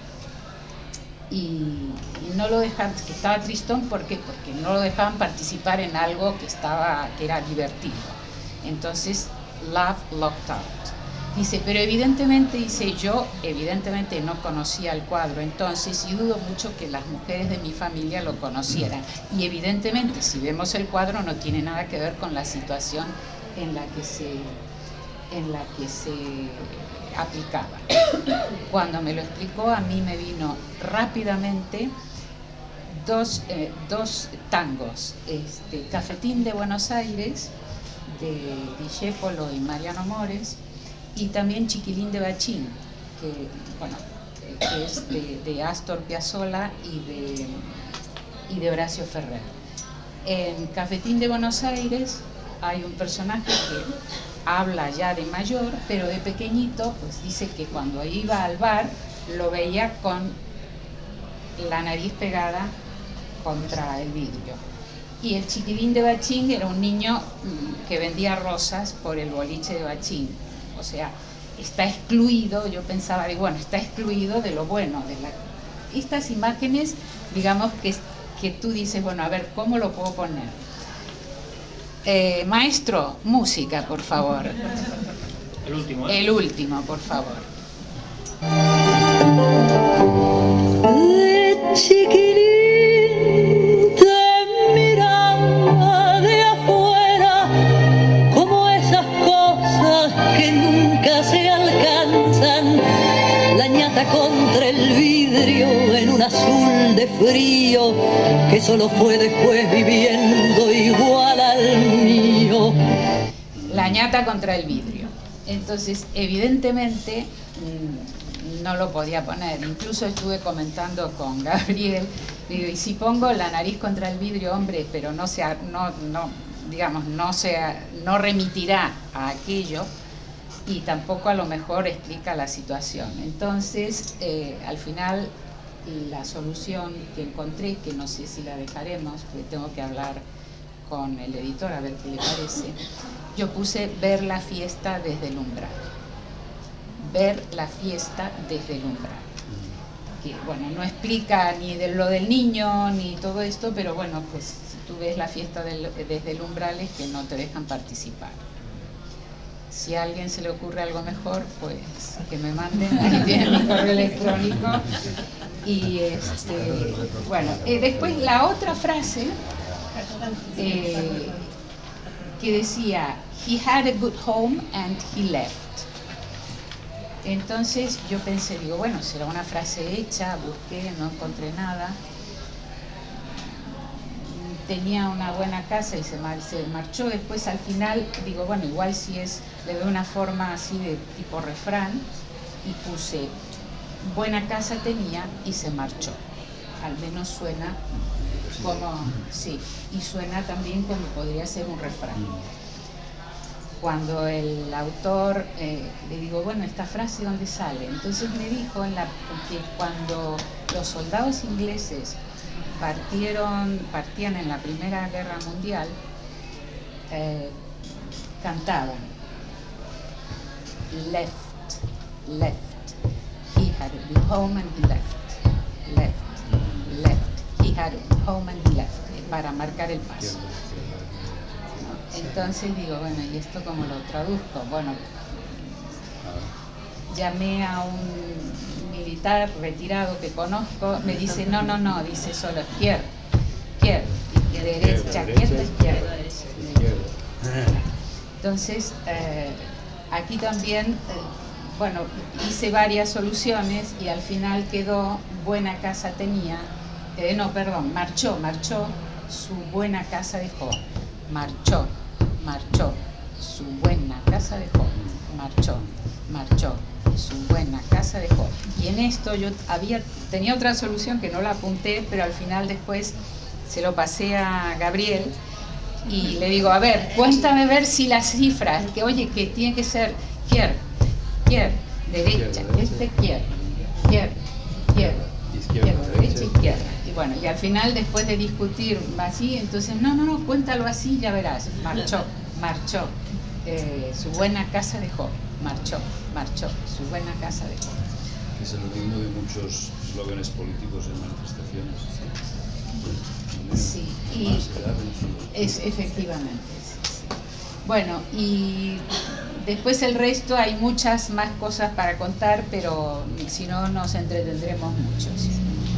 y no lo dejaban, que estaba tristón, ¿por qué? Porque no lo dejaban participar en algo que era divertido. Entonces, love locked out. Dice, pero evidentemente, dice, yo evidentemente no conocía el cuadro entonces, y dudo mucho que las mujeres de mi familia lo conocieran. Y evidentemente, si vemos el cuadro, no tiene nada que ver con la situación en la que se aplicaba. Cuando me lo explicó, a mí me vino rápidamente dos tangos, Cafetín de Buenos Aires, de Discépolo y Mariano Mores, y también Chiquilín de Bachín, que es de Astor Piazzolla y de Horacio Ferrer. En Cafetín de Buenos Aires hay un personaje que habla ya de mayor, pero de pequeñito, pues dice que cuando iba al bar lo veía con la nariz pegada contra el vidrio. Y el Chiquilín de Bachín era un niño que vendía rosas por el boliche de Bachín. O sea, está excluido, yo pensaba, bueno, está excluido de lo bueno. Estas imágenes, digamos, que tú dices, bueno, a ver, ¿cómo lo puedo poner? Maestro, música, por favor. El último, ¿eh? El último, por favor. De chiquilín te miraba de afuera, como esas cosas que nunca se alcanzan, la ñata contra el vidrio en un azul de frío que solo fue después viviendo igual al mío. La ñata contra el vidrio. Entonces, evidentemente, no lo podía poner. Incluso estuve comentando con Gabriel, digo, y si pongo la nariz contra el vidrio, hombre, pero no remitirá a aquello, y tampoco a lo mejor explica la situación. Entonces, al final, la solución que encontré, que no sé si la dejaremos, porque tengo que hablar con el editor a ver qué le parece, yo puse ver la fiesta desde el umbral. Ver la fiesta desde el umbral. Que, bueno, no explica ni de lo del niño ni todo esto, pero bueno, pues si tú ves la fiesta desde el umbral es que no te dejan participar. Si a alguien se le ocurre algo mejor, pues que me manden, ahí tienen mi correo electrónico. Y bueno, después la otra frase que decía, he had a good home and he left. Entonces yo pensé, digo, bueno, será una frase hecha, busqué, no encontré nada. Tenía una buena casa y se marchó. Después al final digo, bueno, igual si le doy una forma así de tipo refrán, y puse buena casa tenía y se marchó. Al menos suena como, sí, y suena también como podría ser un refrán. Cuando el autor, le digo, bueno, esta frase ¿dónde sale? Entonces me dijo que cuando los soldados ingleses partían en la Primera Guerra Mundial, cantaban left, he had a good home and he left, he had a good home and he left, para marcar el paso. Entonces digo, bueno, ¿y esto cómo lo traduzco? Bueno, llamé a un militar retirado que conozco, me dice, no, dice solo izquierda, derecha, izquierda. Entonces, aquí también, bueno, hice varias soluciones y al final quedó buena casa tenía, marchó, su buena casa dejó, marchó, su buena casa dejó, marchó, su buena casa dejó. Y en esto yo tenía otra solución que no la apunté, pero al final después se lo pasé a Gabriel y le digo, a ver, cuéntame ver si las cifras, que oye, que tiene que ser izquierda, derecha, izquierda, derecha, izquierda. Y bueno, y al final después de discutir así, entonces, no, cuéntalo así, ya verás, marchó, su buena casa dejó, marchó, su buena casa dejó. Es el ritmo de muchos eslóganes políticos en manifestaciones. Sí, y efectivamente. Sí. Bueno, y después el resto hay muchas más cosas para contar, pero si no nos entretendremos mucho. ¿Sí?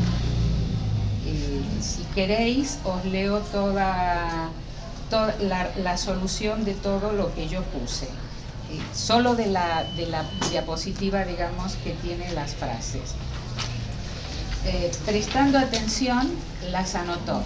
Si queréis, os leo toda la solución de todo lo que yo puse. Solo de la diapositiva, digamos, que tiene las frases. Prestando atención, las anotó.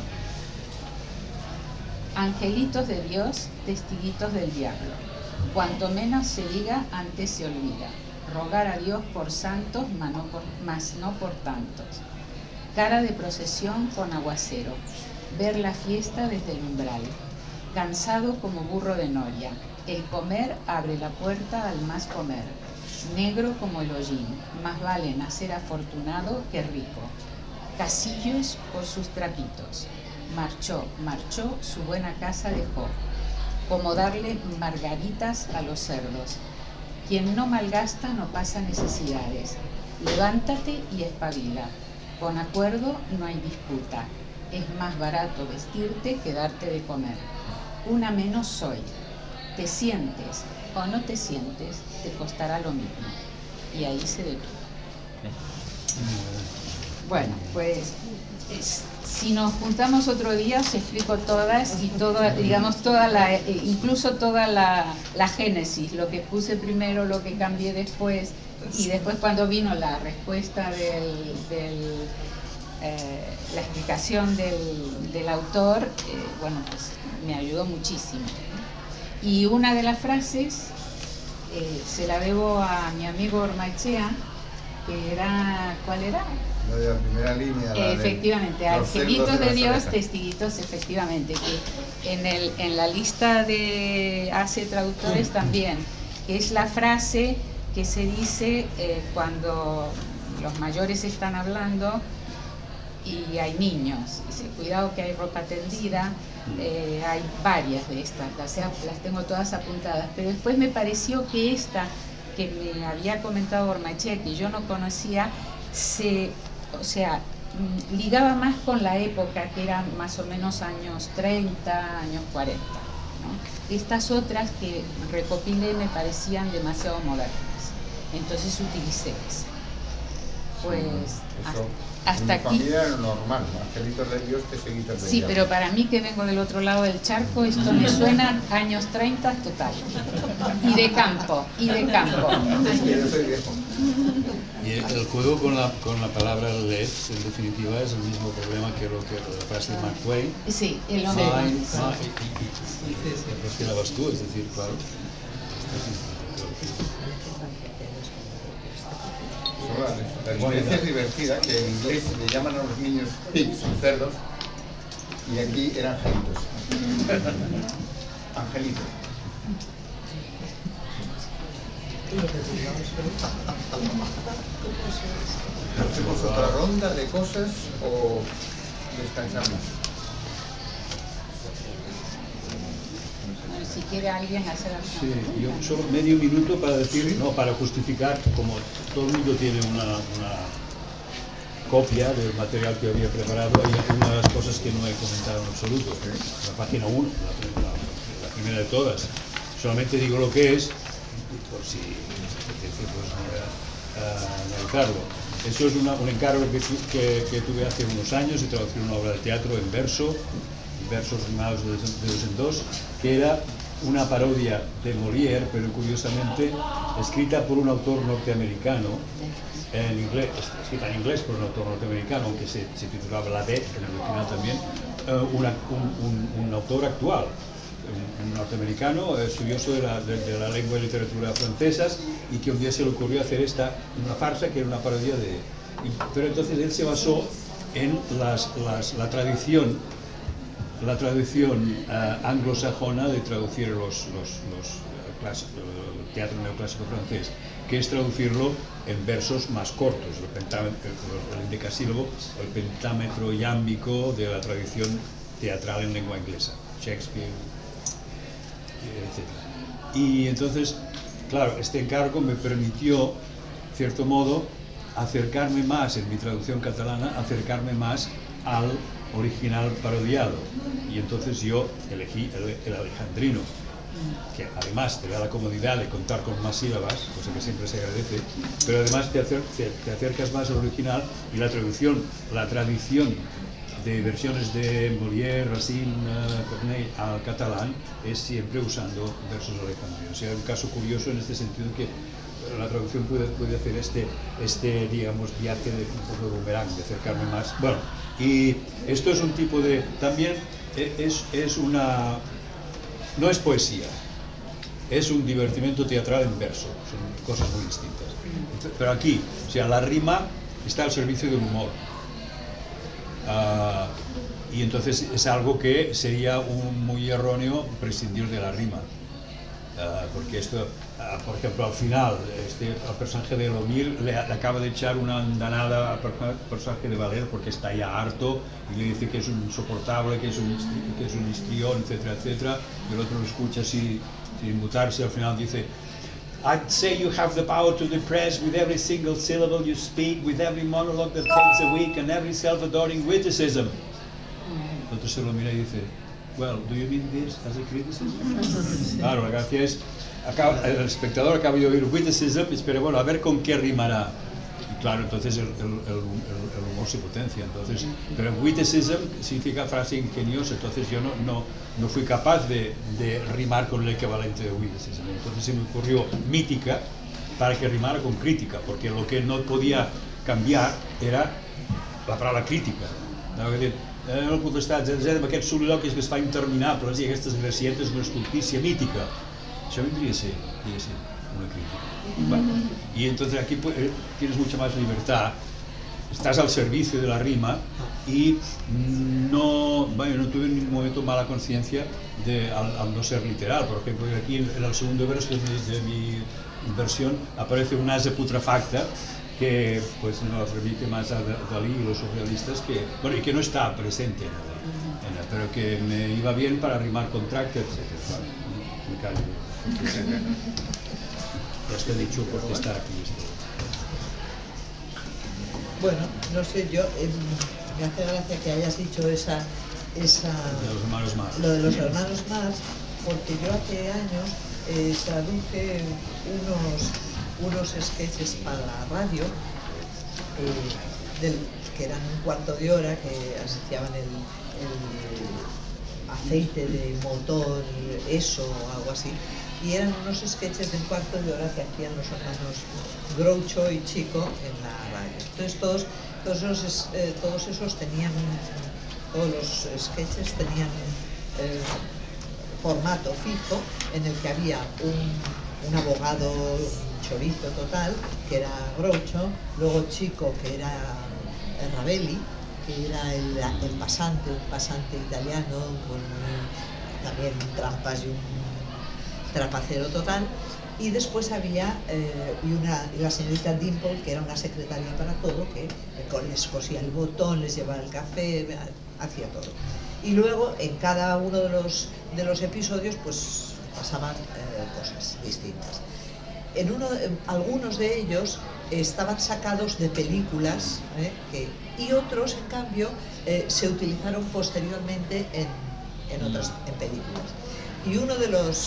Angelitos de Dios, testiguitos del diablo. Cuanto menos se diga, antes se olvida. Rogar a Dios por santos, mas no por tantos. Cara de procesión con aguacero. Ver la fiesta desde el umbral. Cansado como burro de noria. El comer abre la puerta al más comer. Negro como el hollín. Más vale nacer afortunado que rico. Casillos por sus trapitos. Marchó, su buena casa dejó. Como darle margaritas a los cerdos. Quien no malgasta no pasa necesidades. Levántate y espabila. Con acuerdo no hay disputa. Es más barato vestirte que darte de comer. Una menos soy. Te sientes o no te sientes, te costará lo mismo. Y ahí se detuvo. Bueno, pues si nos juntamos otro día os explico todas y incluso toda la génesis, lo que puse primero, lo que cambié después, y después cuando vino la respuesta la explicación del autor, bueno, pues me ayudó muchísimo. Y una de las frases se la debo a mi amigo Ormaechea, que era, ¿cuál era? La de la primera línea. Efectivamente, angelitos de Dios, testiguitos, efectivamente, que en la lista de ACE Traductores también, que es la frase que se dice cuando los mayores están hablando y hay niños. Dice, cuidado que hay ropa tendida. Hay varias de estas, las tengo todas apuntadas, pero después me pareció que esta que me había comentado Ormaechea, que yo no conocía, ligaba más con la época, que eran más o menos años 30, años 40, ¿no? Estas otras que recopilé me parecían demasiado modernas, entonces utilicé esa. Pues hasta aquí. Mi familia era normal, angelitos de Dios, testiguitos del diablo. Sí, pero para mí que vengo del otro lado del charco, esto me suena años 30 total. Y de campo. Yo soy viejo. Y el juego con la palabra LED, en definitiva, es el mismo problema que la frase de Mark Twain. Sí, el hombre. Pues que la vas tú, es decir, claro. La diferencia es divertida, que en inglés le llaman a los niños pigs, cerdos, y aquí eran angelitos. Angelitos. ¿Hacemos otra ronda de cosas o descansamos? Si quiere alguien hacer algo. Sí, yo solo medio minuto para decir, no, para justificar, como todo el mundo tiene una copia del material que había preparado, hay una de las cosas que no he comentado en absoluto, la página 1, la primera de todas. Solamente digo lo que es, por si apetece pues, analizarlo. Eso es un encargo que tuve hace unos años de traducir una obra de teatro en versos rimados de dos en dos, que era una parodia de Molière, pero curiosamente escrita por un autor norteamericano, en inglés, escrita en inglés por un autor norteamericano, aunque se titulaba La Bête en el original también, un autor actual, un norteamericano estudioso de la lengua y literatura francesas, y que un día se le ocurrió hacer una farsa que era una parodia pero entonces él se basó en la tradición anglosajona de traducir el teatro neoclásico francés, que es traducirlo en versos más cortos, el endecasílabo, el pentámetro iámbico de la tradición teatral en lengua inglesa, Shakespeare, etc. Y entonces, claro, este encargo me permitió, en cierto modo, acercarme más, en mi traducción catalana, acercarme más al original parodiado, y entonces yo elegí el alejandrino, que además te da la comodidad de contar con más sílabas, cosa que siempre se agradece, pero además te acercas más al original, y la tradición de versiones de Molière, Racine, Corneille al catalán es siempre usando versos alejandrinos. O sea, un caso curioso en este sentido, que la traducción puede hacer este digamos, viaje de boomerang, de acercarme más. Bueno, y esto es un tipo de... También no es poesía, es un divertimento teatral en verso, son cosas muy distintas. Pero aquí, o sea, la rima está al servicio del humor. Y entonces es algo que sería muy erróneo prescindir de la rima. Porque esto, por ejemplo, al final, al personaje de Lomir le acaba de echar una andanada al personaje de Valer porque está ya harto y le dice que es un insoportable, que es un histrión, etcétera, etcétera. Y el otro lo escucha sin mutarse, al final dice: I'd say you have the power to depress with every single syllable you speak, with every monologue that takes a week, and every self-adoring witticism. El otro se lo mira y dice: Well, do you mean this as a criticism? Claro, la gracia es, el espectador acaba de oír witticism, pero bueno, a ver con qué rimará. Y claro, entonces el humor se potencia. Entonces, pero witticism significa frase ingeniosa, entonces yo no fui capaz de rimar con el equivalente de witticism. Entonces se me ocurrió mítica para que rimara con crítica, porque lo que no podía cambiar era la palabra crítica. ¿No? No potestats, amb aquests soliloquis que es fa interminables i aquestes gracietes d'una estultícia mítica. Això vendría a ser una crítica. Bueno, y entonces aquí tienes mucha más libertad, estás al servicio de la rima y no tuve en ningún momento mala conciencia al no ser literal. Por ejemplo, aquí en el segundo verso de mi versión aparece un ase putrefacta que pues nos remite más a Dalí y los surrealistas, y que no está presente en él, pero que me iba bien para rimar con tractor, etc. Me callo. Ya está dicho porque está aquí. Bueno, no sé, yo me hace gracia que hayas dicho lo de los hermanos Marx, porque yo hace años traduje unos sketches para la radio que eran un cuarto de hora, que asociaban el aceite de motor, eso o algo así, y eran unos sketches de un cuarto de hora que hacían los hermanos Groucho y Chico en la radio. Entonces todos los sketches tenían formato fijo en el que había un abogado chorizo total, que era Groucho, luego Chico, que era Ravelli, que era el pasante, un pasante italiano con también trampas y un trapacero total, y después había la señorita Dimple, que era una secretaria para todo, que les cosía el botón, les llevaba el café, hacía todo. Y luego en cada uno de los episodios pues pasaban cosas distintas. Algunos de ellos estaban sacados de películas, y otros, en cambio, se utilizaron posteriormente en películas. Y uno de lo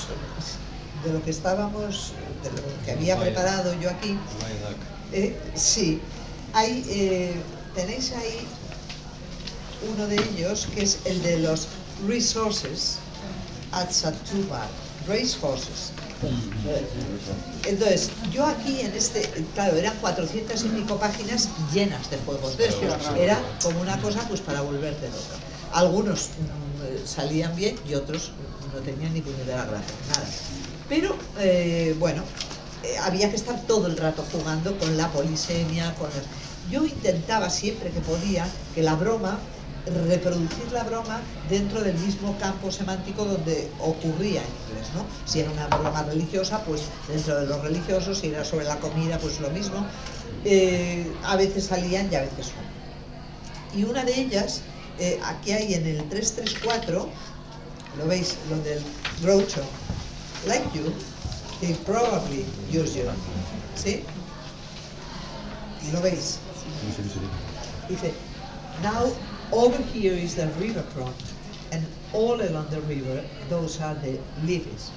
que había preparado yo aquí, sí, tenéis ahí uno de ellos, que es el de los resources at Setúbal, racehorses. Entonces, yo aquí en claro, eran 400 y pico páginas llenas de juegos de estos. Era como una cosa pues para volverte loca. Algunos salían bien y otros no tenían ni puñetera gracia, nada. Pero, bueno, había que estar todo el rato jugando con la polisemia, Yo intentaba siempre que podía que la broma, reproducir la broma dentro del mismo campo semántico donde ocurría en inglés, ¿no? Si era una broma religiosa, pues dentro de los religiosos, si era sobre la comida, pues lo mismo. A veces salían y a veces no. Y una de ellas, aquí hay en el 334, lo veis, lo del Groucho, like you, they probably use you. ¿Sí? ¿Lo veis? Dice, now over here is the river front, and all along the river, those are the levees.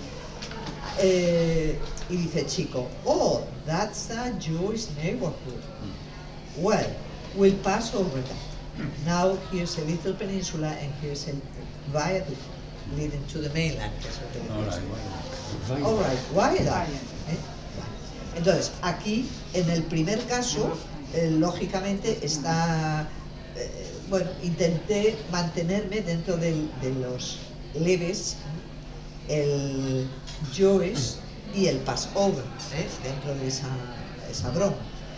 Y dice chico, oh, that's a Jewish neighborhood. Well, we'll pass over that. Now here's a little peninsula and here's a viaduct leading to the mainland. All right, viaduct. Entonces, aquí, en el primer caso, lógicamente está... bueno, intenté mantenerme dentro de los leves, el Jewish y el Passover, dentro de esa broma.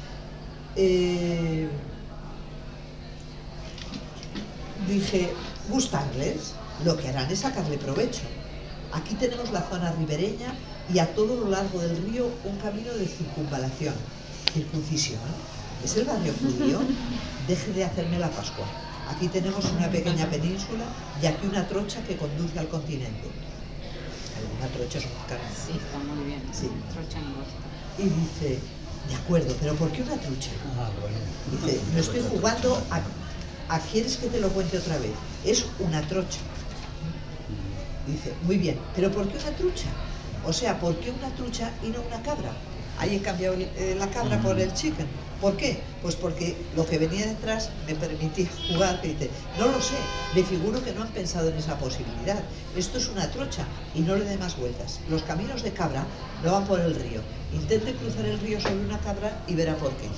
Dije, gustarles, lo que harán es sacarle provecho. Aquí tenemos la zona ribereña y a todo lo largo del río un camino de circunvalación, circuncisión. ¿Es el barrio judío? Deje de hacerme la Pascua. Aquí tenemos una pequeña península y aquí una trocha que conduce al continente. Una trocha es un camino. Sí, está muy bien. Sí. Trocha angosta. Y dice, de acuerdo, pero ¿por qué una trucha? Dice, me estoy jugando a ¿quieres que te lo cuente otra vez? Es una trocha. Dice, muy bien, pero ¿por qué una trucha? O sea, ¿por qué una trucha y no una cabra? Ahí he cambiado la cabra por el chicken. ¿Por qué? Pues porque lo que venía detrás me permitía jugar. Y dice, no lo sé, me figuro que no han pensado en esa posibilidad. Esto es una trocha y no le dé más vueltas. Los caminos de cabra no van por el río. Intente cruzar el río sobre una cabra y verá por qué.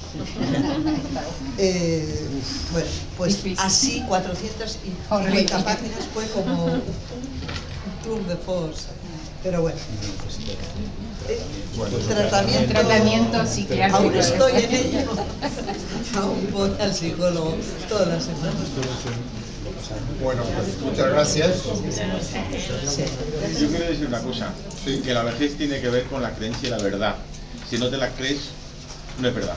Bueno, pues así 450 páginas fue como un tour de force. Pero bueno. Tratamiento psiquiátrico. Aún estoy en ello. Aún voy al psicólogo todas las semanas. Bueno, pues muchas gracias. Yo quiero decir una cosa, que la vejez tiene que ver con la creencia y la verdad. Si no te la crees, no es verdad.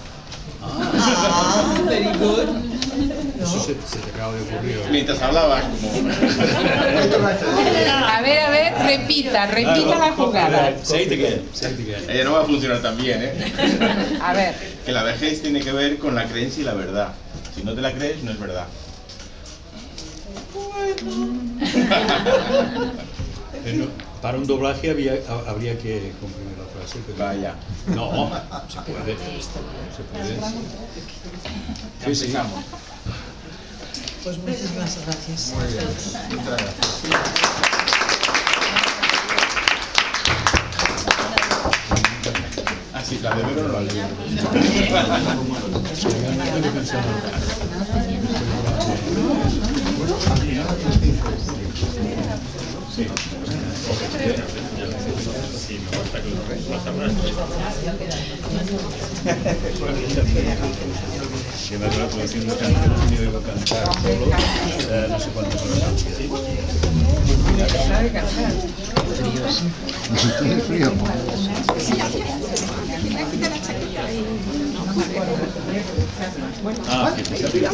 Very good. Eso se te acaba de ocurrir. Mientras hablabas, como... A ver, repita la jugada. Say it again. Ella no va a funcionar tan bien, ¿eh? A ver. Que la vejez tiene que ver con la creencia y la verdad. Si no te la crees, no es verdad. Para un doblaje habría que comprimir la frase. Pero... Vaya. No, se puede. Sí, sí. Pues muchísimas gracias. Muy bien. Muchas gracias. Así, la de ver o no la leo. Sí. Que me acuerdo produciendo canciones y debo cantar solo no sé cuántas horas. ¿Sabe cantar? ¿Tiene frío? Ah, que te salió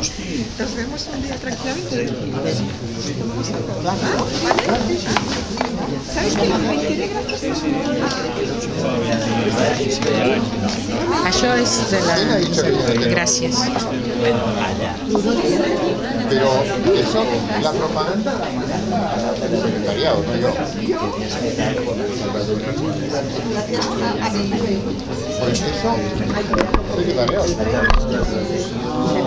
Nos vemos un día tranquilamente. Tomamos algo. ¿Vale? ¿Sabes qué? Me quedé gracias Això és de la... Gràcies. Pero eso, la propaganda del secretariado, no yo. Pues eso, secretariado.